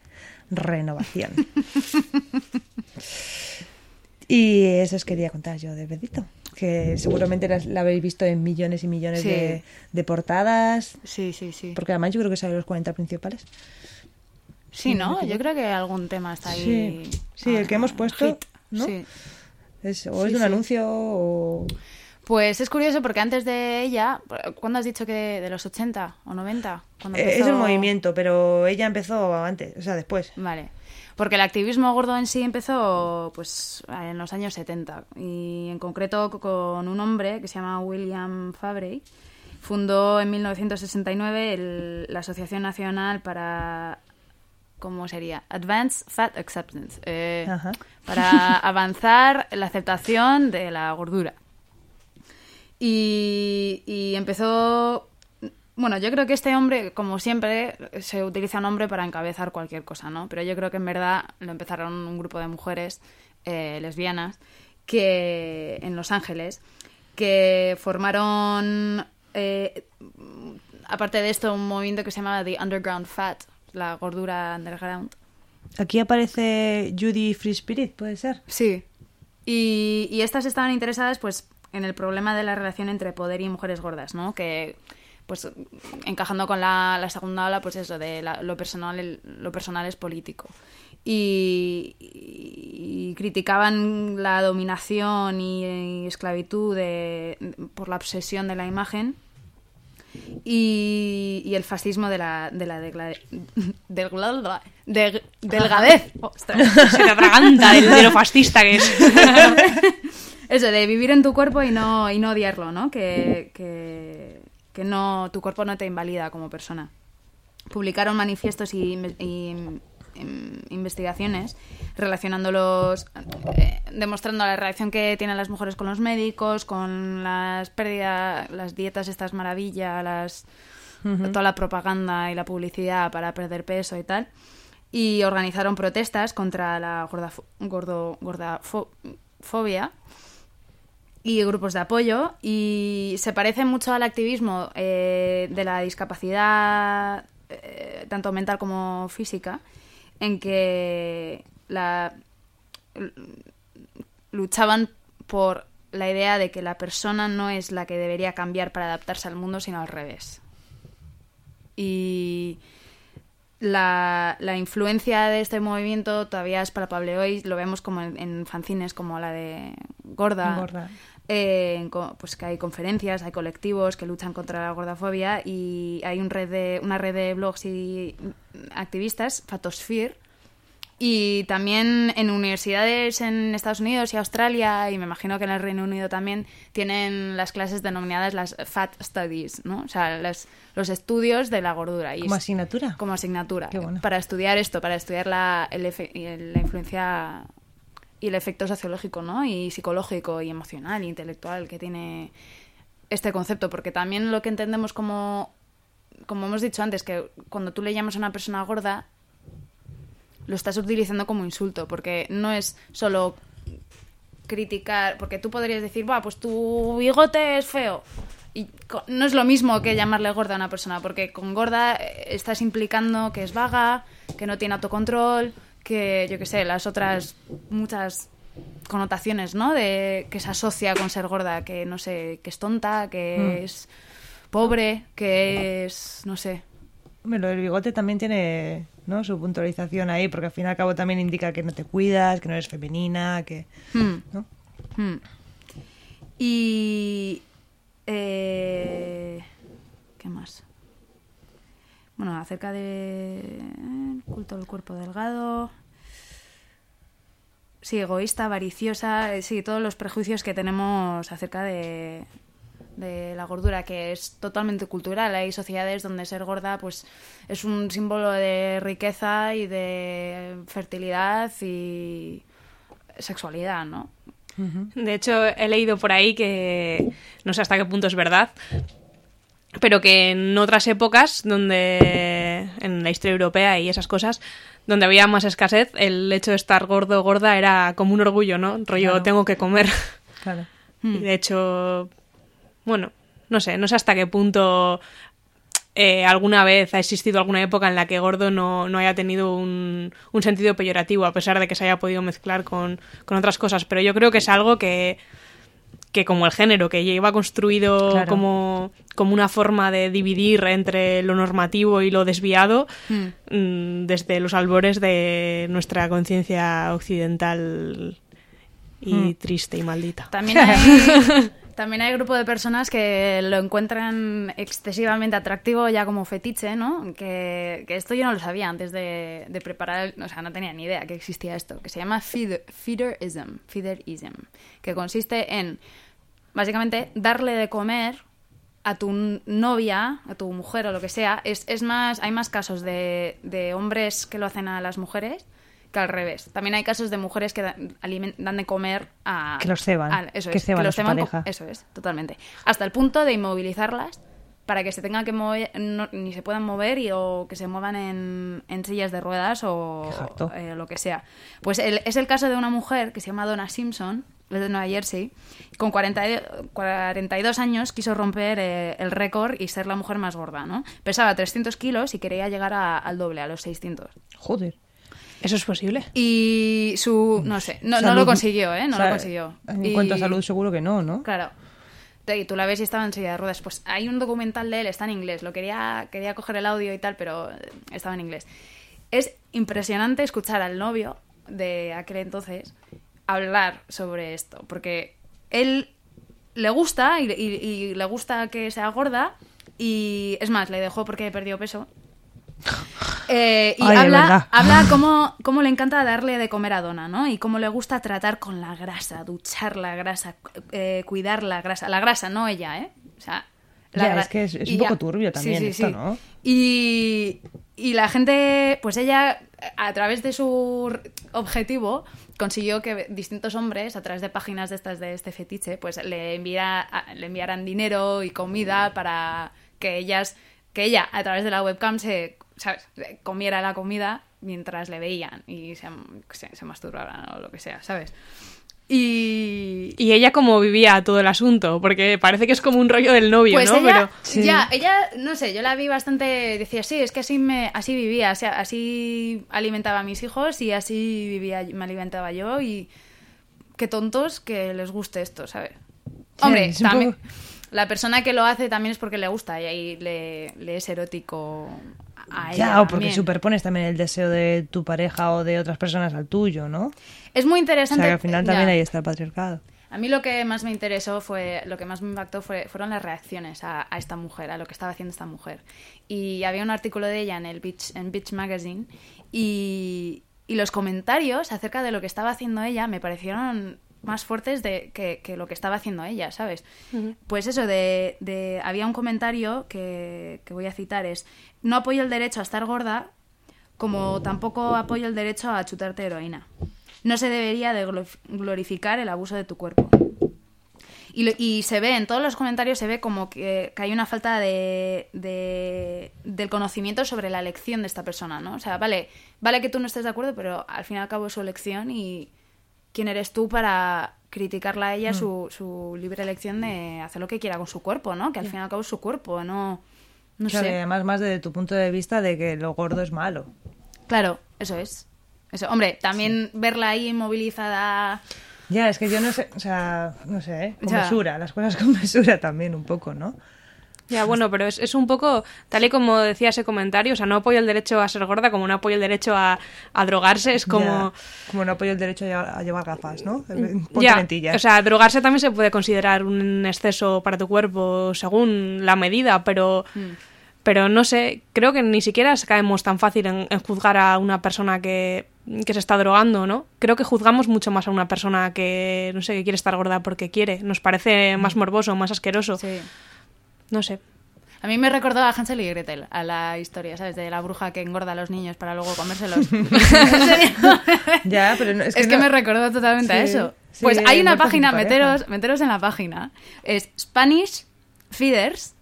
Speaker 6: Y eso os quería contar yo de Beth Ditto, que seguramente la habéis visto en millones y millones
Speaker 3: Sí.
Speaker 6: de portadas,
Speaker 3: Sí.
Speaker 6: porque además yo creo que sale los 40 principales.
Speaker 3: Sí, ¿no? Yo creo que algún tema está ahí.
Speaker 6: Sí, el que hemos puesto,
Speaker 3: hit,
Speaker 6: ¿no?
Speaker 3: Sí.
Speaker 6: Es de
Speaker 3: Sí,
Speaker 6: un
Speaker 3: sí.
Speaker 6: anuncio o...
Speaker 3: Pues es curioso porque antes de ella, ¿cuándo has dicho que de los 80 o 90? Cuando
Speaker 6: Es
Speaker 3: empezó-
Speaker 6: el movimiento, pero ella empezó antes, o sea, después.
Speaker 3: Vale. Porque el activismo gordo en sí empezó pues en los años 70 y en concreto con un hombre que se llama William Fabre. Fundó en 1969 la Asociación Nacional para... ¿Cómo sería? Advanced Fat Acceptance.
Speaker 6: Ajá.
Speaker 3: Para avanzar la aceptación de la gordura. Y empezó... Bueno, yo creo que este hombre, como siempre, se utiliza un hombre para encabezar cualquier cosa, ¿no? Pero yo creo que en verdad lo empezaron un grupo de mujeres lesbianas que en Los Ángeles que formaron, aparte de esto, un movimiento que se llamaba The Underground Fat, la gordura underground.
Speaker 6: Aquí aparece Judy Free Spirit, ¿puede ser?
Speaker 3: Sí. Y estas estaban interesadas, pues, en el problema de la relación entre poder y mujeres gordas, ¿no? Que, pues, encajando con la segunda ola, pues eso, de lo personal es político. Y criticaban la dominación y esclavitud por la obsesión de la imagen y el fascismo de la delgadez. Ostras.
Speaker 4: Se te atraganta de lo fascista que es.
Speaker 3: Eso, de vivir en tu cuerpo y no odiarlo, ¿no? Que no, tu cuerpo no te invalida como persona. Publicaron manifiestos y investigaciones relacionándolos, demostrando la relación que tienen las mujeres con los médicos, con las pérdidas, las dietas estas maravilla, toda la propaganda y la publicidad para perder peso y tal. Y organizaron protestas contra la gordafobia y grupos de apoyo, y se parece mucho al activismo de la discapacidad tanto mental como física, en que luchaban por la idea de que la persona no es la que debería cambiar para adaptarse al mundo, sino al revés. Y la influencia de este movimiento todavía es palpable hoy, lo vemos como en fanzines como la de Gorda. Pues que hay conferencias, hay colectivos que luchan contra la gordofobia, y hay una red de blogs y activistas, Fatosphere, Y también en universidades en Estados Unidos y Australia, y me imagino que en el Reino Unido también, tienen las clases denominadas las Fat Studies, ¿no? O sea, los estudios de la gordura. Y
Speaker 6: ¿Como asignatura?
Speaker 3: Como asignatura.
Speaker 6: Qué bueno.
Speaker 3: Para estudiar esto, para estudiar la influencia y el efecto sociológico, ¿no? Y psicológico y emocional y intelectual que tiene este concepto. Porque también lo que entendemos como hemos dicho antes, que cuando tú le llamas a una persona gorda, lo estás utilizando como insulto, porque no es solo criticar, porque tú podrías decir, pues tu bigote es feo, y no es lo mismo que llamarle gorda a una persona, porque con gorda estás implicando que es vaga, que no tiene autocontrol, que yo qué sé, las otras muchas connotaciones, ¿no? De que se asocia con ser gorda, que no sé, que es tonta, que es pobre, que es, no sé.
Speaker 6: Hombre, lo del bigote también tiene, ¿no?, su puntualización ahí, porque al fin y al cabo también indica que no te cuidas, que no eres femenina, que... ¿no?
Speaker 3: Y... ¿qué más? Bueno, acerca de culto del cuerpo delgado... Sí, egoísta, avariciosa, sí, todos los prejuicios que tenemos acerca de la gordura, que es totalmente cultural. Hay sociedades donde ser gorda pues es un símbolo de riqueza y de fertilidad y sexualidad, ¿no?
Speaker 4: De hecho, he leído por ahí que, no sé hasta qué punto es verdad, pero que en otras épocas, donde en la historia europea y esas cosas, donde había más escasez, el hecho de estar gordo o gorda era como un orgullo, ¿no? Rollo,
Speaker 6: Claro.
Speaker 4: tengo que comer.
Speaker 6: Claro.
Speaker 4: Y de hecho, bueno, no sé hasta qué punto alguna vez ha existido alguna época en la que gordo no haya tenido un sentido peyorativo, a pesar de que se haya podido mezclar con otras cosas. Pero yo creo que es algo que como el género, que lleva construido
Speaker 6: Claro.
Speaker 4: como una forma de dividir entre lo normativo y lo desviado desde los albores de nuestra conciencia occidental y triste y maldita.
Speaker 3: También hay grupo de personas que lo encuentran excesivamente atractivo ya como fetiche, ¿no? Que esto yo no lo sabía antes de preparar, o sea, no tenía ni idea que existía esto, que se llama feederism, que consiste en, básicamente, darle de comer a tu novia, a tu mujer o lo que sea. Es más, hay más casos de hombres que lo hacen a las mujeres que al revés. También hay casos de mujeres que dan de comer a...
Speaker 6: Que los ceban,
Speaker 3: eso
Speaker 6: que
Speaker 3: es,
Speaker 6: ceban
Speaker 3: que
Speaker 6: a
Speaker 3: los
Speaker 6: su
Speaker 3: ceban
Speaker 6: pareja.
Speaker 3: eso es, totalmente. Hasta el punto de inmovilizarlas para que se tengan que mover, ni se puedan mover o que se muevan en sillas de ruedas o
Speaker 6: Exacto.
Speaker 3: lo que sea. Pues es el caso de una mujer que se llama Donna Simpson, es de Nueva Jersey, con 42 años quiso romper el récord y ser la mujer más gorda, ¿no? Pesaba 300 kilos y quería llegar al doble, a los 600.
Speaker 6: Joder.
Speaker 4: ¿Eso es posible?
Speaker 3: Y no sé, no
Speaker 6: Salud.
Speaker 3: lo consiguió, ¿eh? No
Speaker 6: O sea,
Speaker 3: lo consiguió.
Speaker 6: En
Speaker 3: Y-
Speaker 6: cuanto a salud, seguro que no, ¿no?
Speaker 3: Claro. Y tú la ves y estaba en silla de ruedas. Pues hay un documental de él, está en inglés. Quería coger el audio y tal, pero estaba en inglés. Es impresionante escuchar al novio de aquel entonces hablar sobre esto, porque él le gusta y le gusta que sea gorda, y es más, le dejó porque perdió peso. Y
Speaker 6: Ay, de verdad.
Speaker 3: habla cómo le encanta darle de comer a Donna, ¿no? Y cómo le gusta tratar con la grasa, duchar la grasa, cuidar la grasa, no ella, ¿eh? O sea,
Speaker 6: Ya, es que es
Speaker 3: y
Speaker 6: un poco turbio también esto, ¿no?
Speaker 3: Y la gente, pues ella, a través de su objetivo, consiguió que distintos hombres, a través de páginas de estas de este fetiche, pues le enviaran dinero y comida para que ella, a través de la webcam, ¿sabes?, comiera la comida mientras le veían y se masturbaran o lo que sea, ¿sabes? Y
Speaker 4: ella cómo vivía todo el asunto, porque parece que es como un rollo del novio,
Speaker 3: pues
Speaker 4: ¿no?
Speaker 3: ella,
Speaker 6: Sí.
Speaker 3: ella, no sé, yo la vi bastante, decía, sí, es que así vivía, o sea, así alimentaba a mis hijos y así vivía, me alimentaba yo, y qué tontos que les guste esto, ¿sabes? Hombre,
Speaker 6: es un
Speaker 3: también,
Speaker 6: poco-
Speaker 3: la persona que lo hace también es porque le gusta y ahí le es erótico a ella.
Speaker 6: Ya, o porque
Speaker 3: también.
Speaker 6: superpones también el deseo de tu pareja o de otras personas al tuyo, ¿no?
Speaker 3: Es muy
Speaker 6: O
Speaker 3: interesante.
Speaker 6: sea, que al final también
Speaker 3: ya.
Speaker 6: ahí está el patriarcado.
Speaker 3: A mí lo que más me interesó lo que más me impactó fueron las reacciones a esta mujer, a lo que estaba haciendo esta mujer. Y había un artículo de ella en Beach Magazine y Y los comentarios acerca de lo que estaba haciendo ella me parecieron más fuertes que lo que estaba haciendo ella, ¿sabes? Pues eso, había un comentario que voy a citar, es: no apoyo el derecho a estar gorda, como tampoco apoyo el derecho a chutarte heroína. No se debería de glorificar el abuso de tu cuerpo. Y se ve, en todos los comentarios se ve como que hay una falta del conocimiento sobre la elección de esta persona, ¿no? O sea, vale que tú no estés de acuerdo, pero al fin y al cabo es su elección y ¿quién eres tú para criticarla a ella su libre elección de hacer lo que quiera con su cuerpo, ¿no? Que al fin y al cabo es su cuerpo, no
Speaker 6: Claro, y
Speaker 3: sé.
Speaker 6: además más desde tu punto de vista de que lo gordo es malo.
Speaker 3: Claro, eso es. Eso. Hombre, también verla ahí inmovilizada...
Speaker 6: Ya, es que yo no sé, o sea, no sé, con
Speaker 3: Ya.
Speaker 6: mesura, las cosas con mesura también un poco, ¿no?
Speaker 4: Ya, bueno, pero es un poco, tal y como decía ese comentario, o sea, no apoyo el derecho a ser gorda como no apoyo el derecho a drogarse, es como...
Speaker 6: Ya, como no apoyo el derecho a llevar gafas, ¿no? Ponte
Speaker 4: Ya,
Speaker 6: lentillas.
Speaker 4: o sea, drogarse también se puede considerar un exceso para tu cuerpo según la medida, pero no sé, creo que ni siquiera caemos tan fácil en juzgar a una persona que se está drogando, ¿no? Creo que juzgamos mucho más a una persona que, no sé, que quiere estar gorda porque quiere. Nos parece más morboso, más asqueroso.
Speaker 3: Sí.
Speaker 4: No sé.
Speaker 3: A mí me recordó a Hansel y Gretel, a la historia, ¿sabes? De la bruja que engorda a los niños para luego comérselos. ¿En serio?
Speaker 6: Ya, pero no,
Speaker 3: Es que
Speaker 6: no-
Speaker 3: me recordó totalmente a
Speaker 6: Sí,
Speaker 3: eso.
Speaker 6: sí,
Speaker 3: Pues hay una
Speaker 6: muertos
Speaker 3: página,
Speaker 6: sin pareja.
Speaker 3: meteros en la página. Es Spanish Feeders,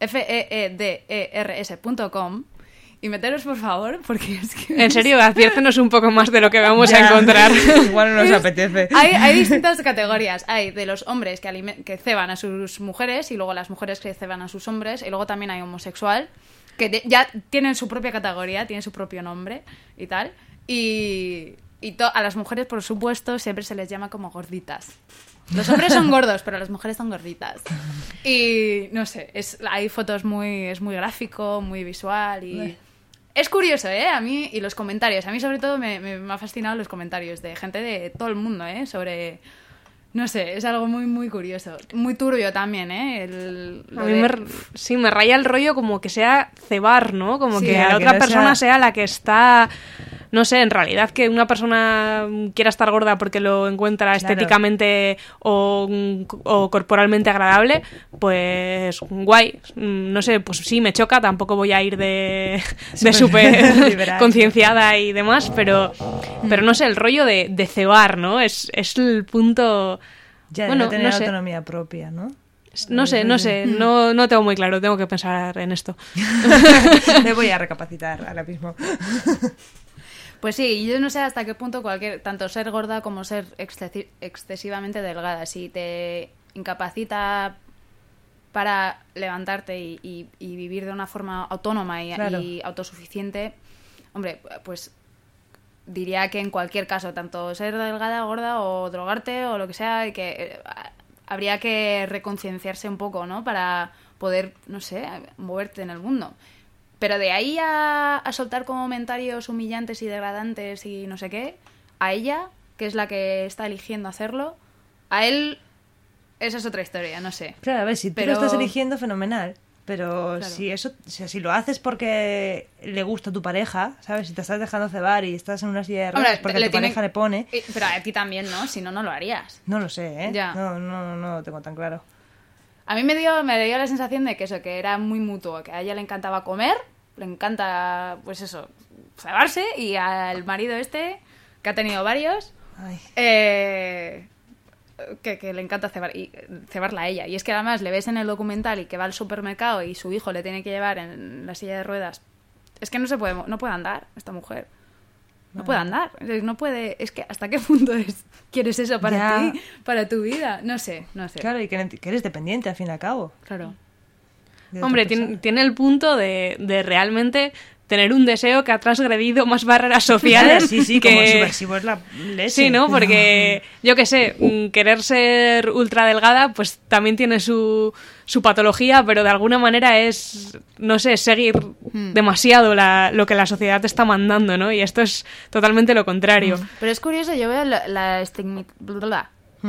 Speaker 3: feeders.com. Y meteros, por favor, porque es que...
Speaker 4: En serio, adviértenos un poco más de lo que vamos
Speaker 6: Ya,
Speaker 4: a encontrar.
Speaker 6: Igual no nos apetece.
Speaker 3: Hay distintas categorías. Hay de los hombres que ceban a sus mujeres y luego las mujeres que ceban a sus hombres y luego también hay homosexual que ya tienen su propia categoría, tienen su propio nombre y tal. Y a las mujeres, por supuesto, siempre se les llama como gorditas. Los hombres son gordos, pero las mujeres son gorditas. Y no sé, hay fotos es muy gráfico, muy visual y... Es curioso, ¿eh? A mí, y los comentarios. A mí, sobre todo, me ha fascinado los comentarios de gente de todo el mundo, ¿eh? Sobre... No sé, es algo muy, muy curioso. Muy turbio también, ¿eh?
Speaker 4: A mí me raya el rollo como que sea cebar, ¿no? Como
Speaker 3: Sí,
Speaker 4: que
Speaker 6: ya,
Speaker 4: la
Speaker 6: que
Speaker 4: otra
Speaker 6: no
Speaker 4: persona
Speaker 6: sea-
Speaker 4: sea la que está... No sé, en realidad que una persona quiera estar gorda porque lo encuentra estéticamente o corporalmente agradable, pues guay. No sé, pues sí, me choca, tampoco voy a ir de súper
Speaker 6: liberal.
Speaker 4: concienciada y demás, pero no sé, el rollo de cebar, ¿no? Es el punto...
Speaker 6: Ya, de
Speaker 4: bueno,
Speaker 6: no tener
Speaker 4: no sé.
Speaker 6: autonomía propia, ¿no?
Speaker 4: No sé, no tengo muy claro, tengo que pensar en esto.
Speaker 6: Me voy a recapacitar ahora mismo.
Speaker 3: Pues sí, yo no sé hasta qué punto tanto ser gorda como ser excesivamente delgada, si te incapacita para levantarte y vivir de una forma autónoma
Speaker 6: Claro.
Speaker 3: y autosuficiente, hombre, pues diría que en cualquier caso, tanto ser delgada, gorda o drogarte o lo que sea, que habría que reconcienciarse un poco, ¿no? Para poder, no sé, moverte en el mundo. Pero de ahí a soltar comentarios humillantes y degradantes y no sé qué, a ella, que es la que está eligiendo hacerlo, a él, esa es otra historia, no sé.
Speaker 6: Claro, a ver, si tú
Speaker 3: Pero-
Speaker 6: lo estás eligiendo, fenomenal. Pero
Speaker 3: Claro.
Speaker 6: si eso, o sea, si lo haces porque le gusta a tu pareja, ¿sabes? Si te estás dejando cebar y estás en una silla de ruedas
Speaker 3: Hombre,
Speaker 6: porque tu pareja le pone,
Speaker 3: Pero a ti también, ¿no? Si no, no lo harías.
Speaker 6: no lo sé, ¿eh?
Speaker 3: Ya.
Speaker 6: No lo tengo tan claro.
Speaker 3: A mí me dio la sensación de que eso, que era muy mutuo, que a ella le encantaba comer, le encanta, pues eso, cebarse, y al marido este, que ha tenido varios,
Speaker 6: Ay.
Speaker 3: que le encanta cebarla a ella. Y es que además le ves en el documental y que va al supermercado y su hijo le tiene que llevar en la silla de ruedas. Es que no puede andar esta mujer. No puede andar. No puede. Es que ¿hasta qué punto quieres eso para
Speaker 6: Ya.
Speaker 3: ti, para tu vida? No sé.
Speaker 6: Claro, y que eres dependiente al fin y al cabo.
Speaker 3: Claro.
Speaker 6: de otra
Speaker 4: Hombre,
Speaker 6: persona.
Speaker 4: tiene el punto de realmente tener un deseo que ha transgredido más barreras sociales.
Speaker 6: Sí,
Speaker 4: que...
Speaker 6: como subversivo es la leche.
Speaker 4: Sí, ¿no? Porque, yo qué sé, querer ser ultra delgada, pues también tiene su patología, pero de alguna manera es, no sé, seguir demasiado lo que la sociedad te está mandando, ¿no? Y esto es totalmente lo contrario.
Speaker 3: Pero es curioso, yo veo la estigmatización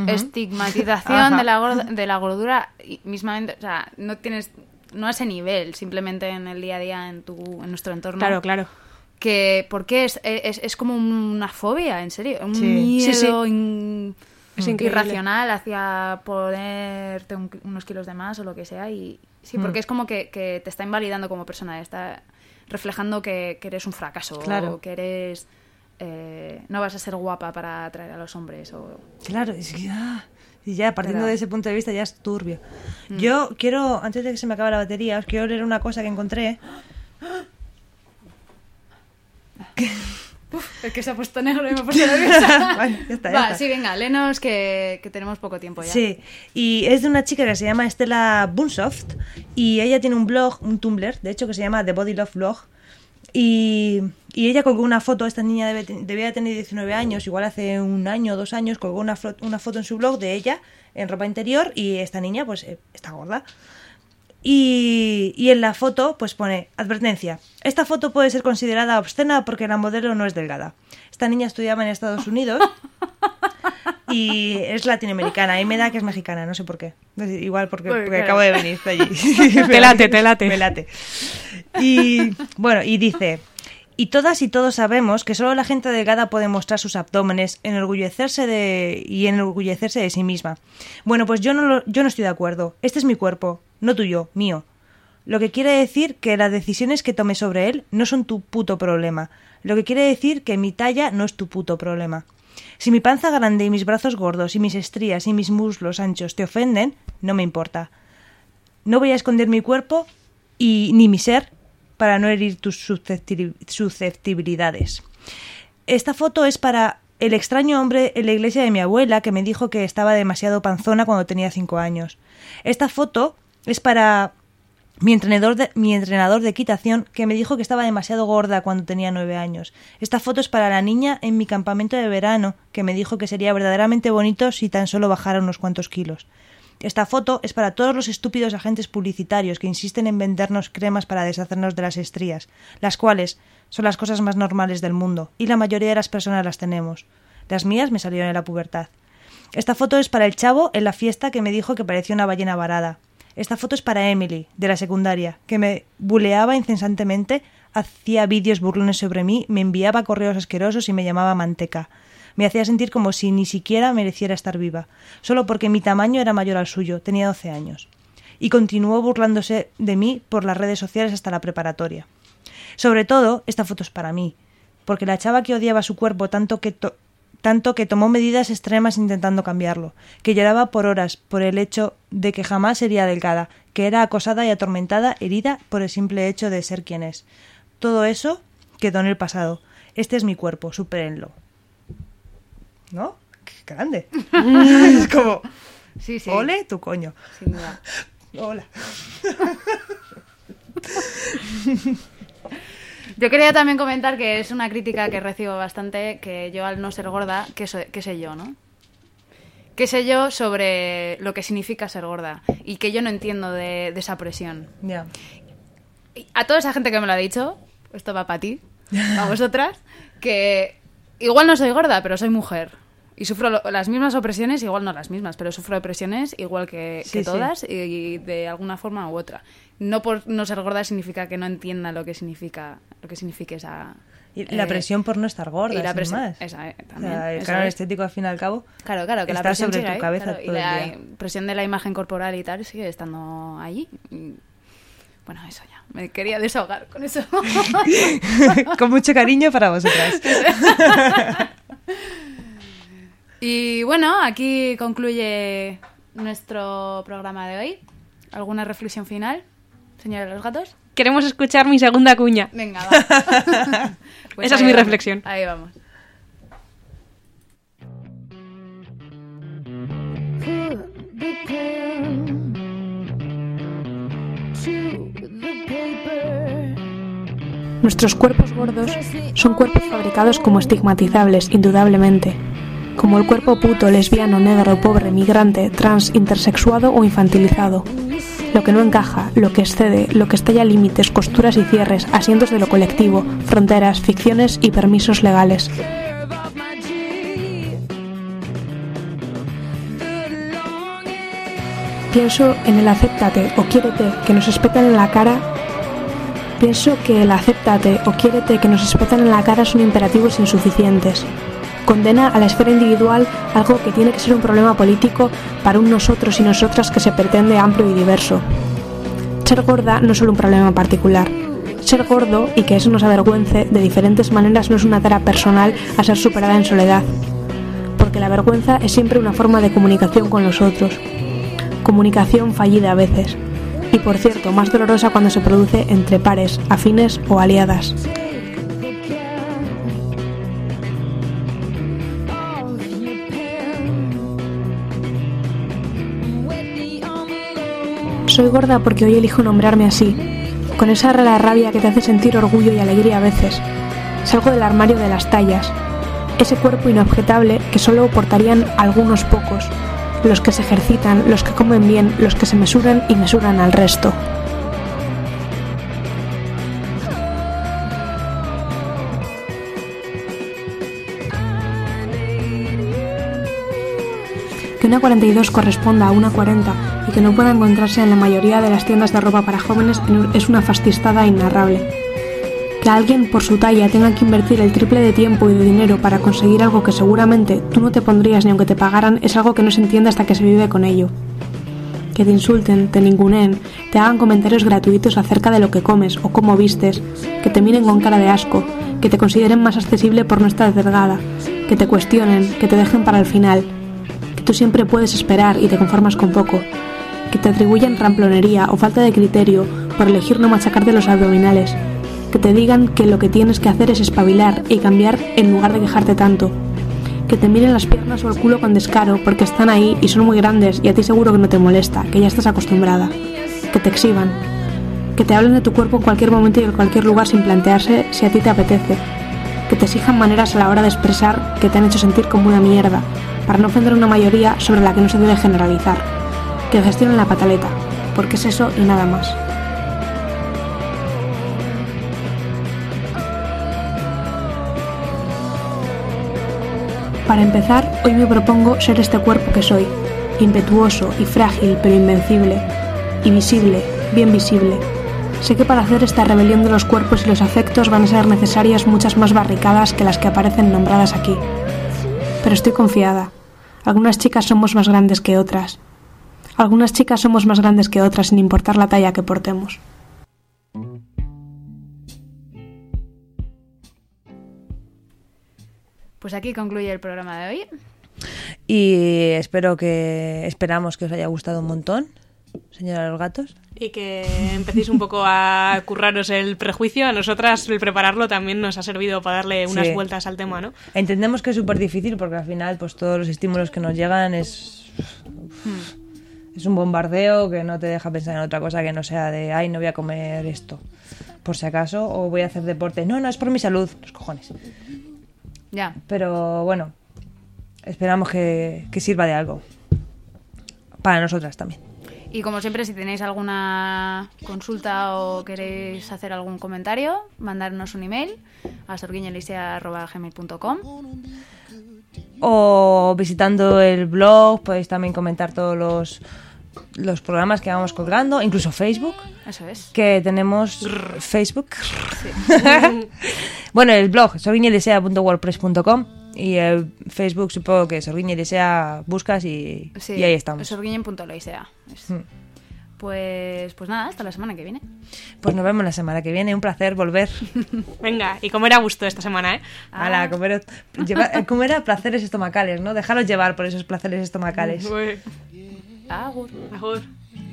Speaker 6: Ajá.
Speaker 3: de la gordura y mismamente, o sea, no a ese nivel, simplemente en el día a día, en nuestro entorno.
Speaker 4: Claro.
Speaker 3: que porque es como una fobia, en serio, un
Speaker 6: Sí.
Speaker 3: miedo
Speaker 6: Sí,
Speaker 4: Es increíble.
Speaker 3: irracional hacia ponerte unos kilos de más o lo que sea. Y sí, porque es como que te está invalidando como persona, está reflejando que eres un fracaso,
Speaker 6: Claro.
Speaker 3: o que eres no vas a ser guapa para atraer a los hombres.
Speaker 6: Claro, es que, y ya partiendo
Speaker 3: Pero-
Speaker 6: de ese punto de vista ya es turbio. Yo quiero, antes de que se me acabe la batería, os quiero leer una cosa que encontré.
Speaker 3: Es que se ha puesto negro y me he puesto nerviosa.
Speaker 6: Vale, ya está, ya
Speaker 3: Va,
Speaker 6: está.
Speaker 3: sí, venga, léenos que tenemos poco tiempo ya.
Speaker 6: Sí, y es de una chica que se llama Stella Bunsoft y ella tiene un blog, un Tumblr, de hecho, que se llama The Body Love Blog. Y ella colgó una foto, esta niña debía tener 19 años, igual hace 1 año o 2 años, colgó una foto en su blog de ella en ropa interior y esta niña pues está gorda. Y en la foto pues pone, advertencia, esta foto puede ser considerada obscena porque la modelo no es delgada. Esta niña estudiaba en Estados Unidos y es latinoamericana, y me da que es mexicana, no sé por qué. Igual porque
Speaker 3: claro.
Speaker 6: acabo de venir de allí.
Speaker 4: Te late.
Speaker 6: Me late. Y bueno, y dice, y todas y todos sabemos que solo la gente delgada puede mostrar sus abdómenes, enorgullecerse de sí misma. Bueno, pues yo no estoy de acuerdo. Este es mi cuerpo, no tuyo, mío. Lo que quiere decir que las decisiones que tome sobre él no son tu puto problema. Lo que quiere decir que mi talla no es tu puto problema. Si mi panza grande y mis brazos gordos y mis estrías y mis muslos anchos te ofenden, no me importa. No voy a esconder mi cuerpo ni mi ser para no herir tus susceptibilidades. Esta foto es para el extraño hombre en la iglesia de mi abuela que me dijo que estaba demasiado panzona cuando tenía 5 años. Esta foto es para mi entrenador de equitación que me dijo que estaba demasiado gorda cuando tenía 9 años. Esta foto es para la niña en mi campamento de verano que me dijo que sería verdaderamente bonito si tan solo bajara unos cuantos kilos. Esta foto es para todos los estúpidos agentes publicitarios que insisten en vendernos cremas para deshacernos de las estrías, las cuales son las cosas más normales del mundo, y la mayoría de las personas las tenemos. Las mías me salieron en la pubertad. Esta foto es para el chavo en la fiesta que me dijo que parecía una ballena varada. Esta foto es para Emily, de la secundaria, que me buleaba incesantemente, hacía vídeos burlones sobre mí, me enviaba correos asquerosos y me llamaba manteca. Me hacía sentir como si ni siquiera mereciera estar viva, solo porque mi tamaño era mayor al suyo, tenía 12 años. Y continuó burlándose de mí por las redes sociales hasta la preparatoria. Sobre todo, esta foto es para mí, porque la chava que odiaba su cuerpo tanto que tomó medidas extremas intentando cambiarlo, que lloraba por horas por el hecho de que jamás sería delgada, que era acosada y atormentada, herida por el simple hecho de ser quien es. Todo eso quedó en el pasado. Este es mi cuerpo, supérenlo. ¿No? ¡Qué grande! Es como,
Speaker 3: Sí, sí.
Speaker 6: ole tu coño.
Speaker 3: Sin duda.
Speaker 6: Hola.
Speaker 3: Yo quería también comentar que es una crítica que recibo bastante, que yo al no ser gorda, ¿qué sé yo, no? ¿Qué sé yo sobre lo que significa ser gorda? Y que yo no entiendo de esa presión.
Speaker 6: Ya.
Speaker 3: Y a toda esa gente que me lo ha dicho, esto va para ti, para vosotras, que igual no soy gorda, pero soy mujer. Y sufro las mismas opresiones, igual no las mismas, pero sufro opresiones igual que
Speaker 6: Sí,
Speaker 3: todas y de alguna forma u otra. No por no ser gorda significa que no entienda lo que significa esa...
Speaker 6: Y la presión por no estar gorda,
Speaker 3: y la
Speaker 6: sin
Speaker 3: presión,
Speaker 6: más.
Speaker 3: esa,
Speaker 6: O
Speaker 3: también,
Speaker 6: sea, el
Speaker 3: eso
Speaker 6: canon
Speaker 3: es.
Speaker 6: estético, al fin y al cabo,
Speaker 3: Claro, que la
Speaker 6: está
Speaker 3: presión
Speaker 6: sobre
Speaker 3: sigue
Speaker 6: tu
Speaker 3: ahí,
Speaker 6: cabeza
Speaker 3: claro, y
Speaker 6: todo el
Speaker 3: la
Speaker 6: día.
Speaker 3: presión de la imagen corporal y tal sigue estando allí. Y, bueno, eso ya. Me quería desahogar con eso.
Speaker 6: Con mucho cariño para vosotras.
Speaker 3: Y bueno, aquí concluye nuestro programa de hoy. ¿Alguna reflexión final, señora de los gatos?
Speaker 4: Queremos escuchar mi segunda cuña.
Speaker 3: Venga, va. Pues
Speaker 4: Esa es
Speaker 3: ahí
Speaker 4: mi
Speaker 3: vamos,
Speaker 4: reflexión.
Speaker 3: Ahí vamos.
Speaker 7: Nuestros cuerpos gordos son cuerpos fabricados como estigmatizables, indudablemente, como el cuerpo puto, lesbiano, negro, pobre, migrante, trans, intersexuado o infantilizado. Lo que no encaja, lo que excede, lo que estalla límites, costuras y cierres, asientos de lo colectivo, fronteras, ficciones y permisos legales. Pienso en el acéptate o quiérete que nos espetan en la cara Pienso que el acéptate o quiérete que nos espetan en la cara son imperativos insuficientes. Condena a la esfera individual algo que tiene que ser un problema político para un nosotros y nosotras que se pretende amplio y diverso. Ser gorda no es solo un problema particular. Ser gordo y que eso nos avergüence de diferentes maneras no es una tarea personal a ser superada en soledad. Porque la vergüenza es siempre una forma de comunicación con los otros. Comunicación fallida a veces. Y por cierto, más dolorosa cuando se produce entre pares, afines o aliadas. Soy gorda porque hoy elijo nombrarme así, con esa rara rabia que te hace sentir orgullo y alegría a veces. Salgo del armario de las tallas, ese cuerpo inobjetable que solo portarían algunos pocos, los que se ejercitan, los que comen bien, los que se mesuran y mesuran al resto. Que una 42 corresponda a una 40 y que no pueda encontrarse en la mayoría de las tiendas de ropa para jóvenes es una fastistada inarrable. Que alguien por su talla tenga que invertir el triple de tiempo y de dinero para conseguir algo que seguramente tú no te pondrías ni aunque te pagaran es algo que no se entiende hasta que se vive con ello. Que te insulten, te ninguneen, te hagan comentarios gratuitos acerca de lo que comes o cómo vistes, que te miren con cara de asco, que te consideren más accesible por no estar delgada, que te cuestionen, que te dejen para el final. Tú siempre puedes esperar y te conformas con poco, que te atribuyan ramplonería o falta de criterio por elegir no machacarte los abdominales, que te digan que lo que tienes que hacer es espabilar y cambiar en lugar de quejarte tanto, que te miren las piernas o el culo con descaro porque están ahí y son muy grandes y a ti seguro que no te molesta, que ya estás acostumbrada, que te exhiban, que te hablen de tu cuerpo en cualquier momento y en cualquier lugar sin plantearse si a ti te apetece, que te exijan maneras a la hora de expresar que te han hecho sentir como una mierda, para no ofender a una mayoría sobre la que no se debe generalizar, que gestionen la pataleta, porque es eso y nada más. Para empezar, hoy me propongo ser este cuerpo que soy, impetuoso y frágil pero invencible, y visible, bien visible. Sé que para hacer esta rebelión de los cuerpos y los afectos van a ser necesarias muchas más barricadas que las que aparecen nombradas aquí. Pero estoy confiada. Algunas chicas somos más grandes que otras. Algunas chicas somos más grandes que otras sin importar la talla que portemos.
Speaker 3: Pues aquí concluye el programa de hoy.
Speaker 9: Y esperamos que os haya gustado un montón, señora de los gatos.
Speaker 4: Y que empecéis un poco a curraros el prejuicio. A nosotras el prepararlo también nos ha servido para darle unas vueltas al tema, ¿no?
Speaker 9: Entendemos que es súper difícil porque al final pues todos los estímulos que nos llegan es un bombardeo que no te deja pensar en otra cosa que no sea de ay, no voy a comer esto por si acaso, o voy a hacer deporte. No, es por mi salud, los cojones.
Speaker 3: Ya.
Speaker 9: Pero bueno, esperamos que sirva de algo para nosotras también.
Speaker 3: Y como siempre, si tenéis alguna consulta o queréis hacer algún comentario, mandadnos un email a sorguiñoelisea@gmail.com.
Speaker 9: O visitando el blog podéis también comentar todos los programas que vamos colgando, incluso Facebook.
Speaker 3: Eso es.
Speaker 9: Que tenemos Facebook.
Speaker 3: Sí.
Speaker 9: Bueno, el blog sorguiñoelisea.wordpress.com y el Facebook supongo que Sorguiñoelisea buscas y ahí estamos.
Speaker 3: Sorguiñen.elisea. Pues nada, hasta la semana que viene.
Speaker 9: Pues nos vemos la semana que viene. Un placer volver.
Speaker 4: Venga, y comer a gusto esta semana, ¿eh?
Speaker 9: Ala, comer a placeres estomacales, ¿no? Dejaros llevar por esos placeres estomacales.
Speaker 3: Agur.
Speaker 4: Agur.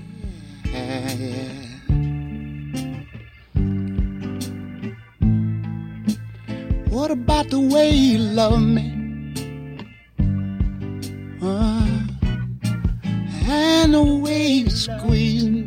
Speaker 1: What about the way you love me? And the way you squeeze me.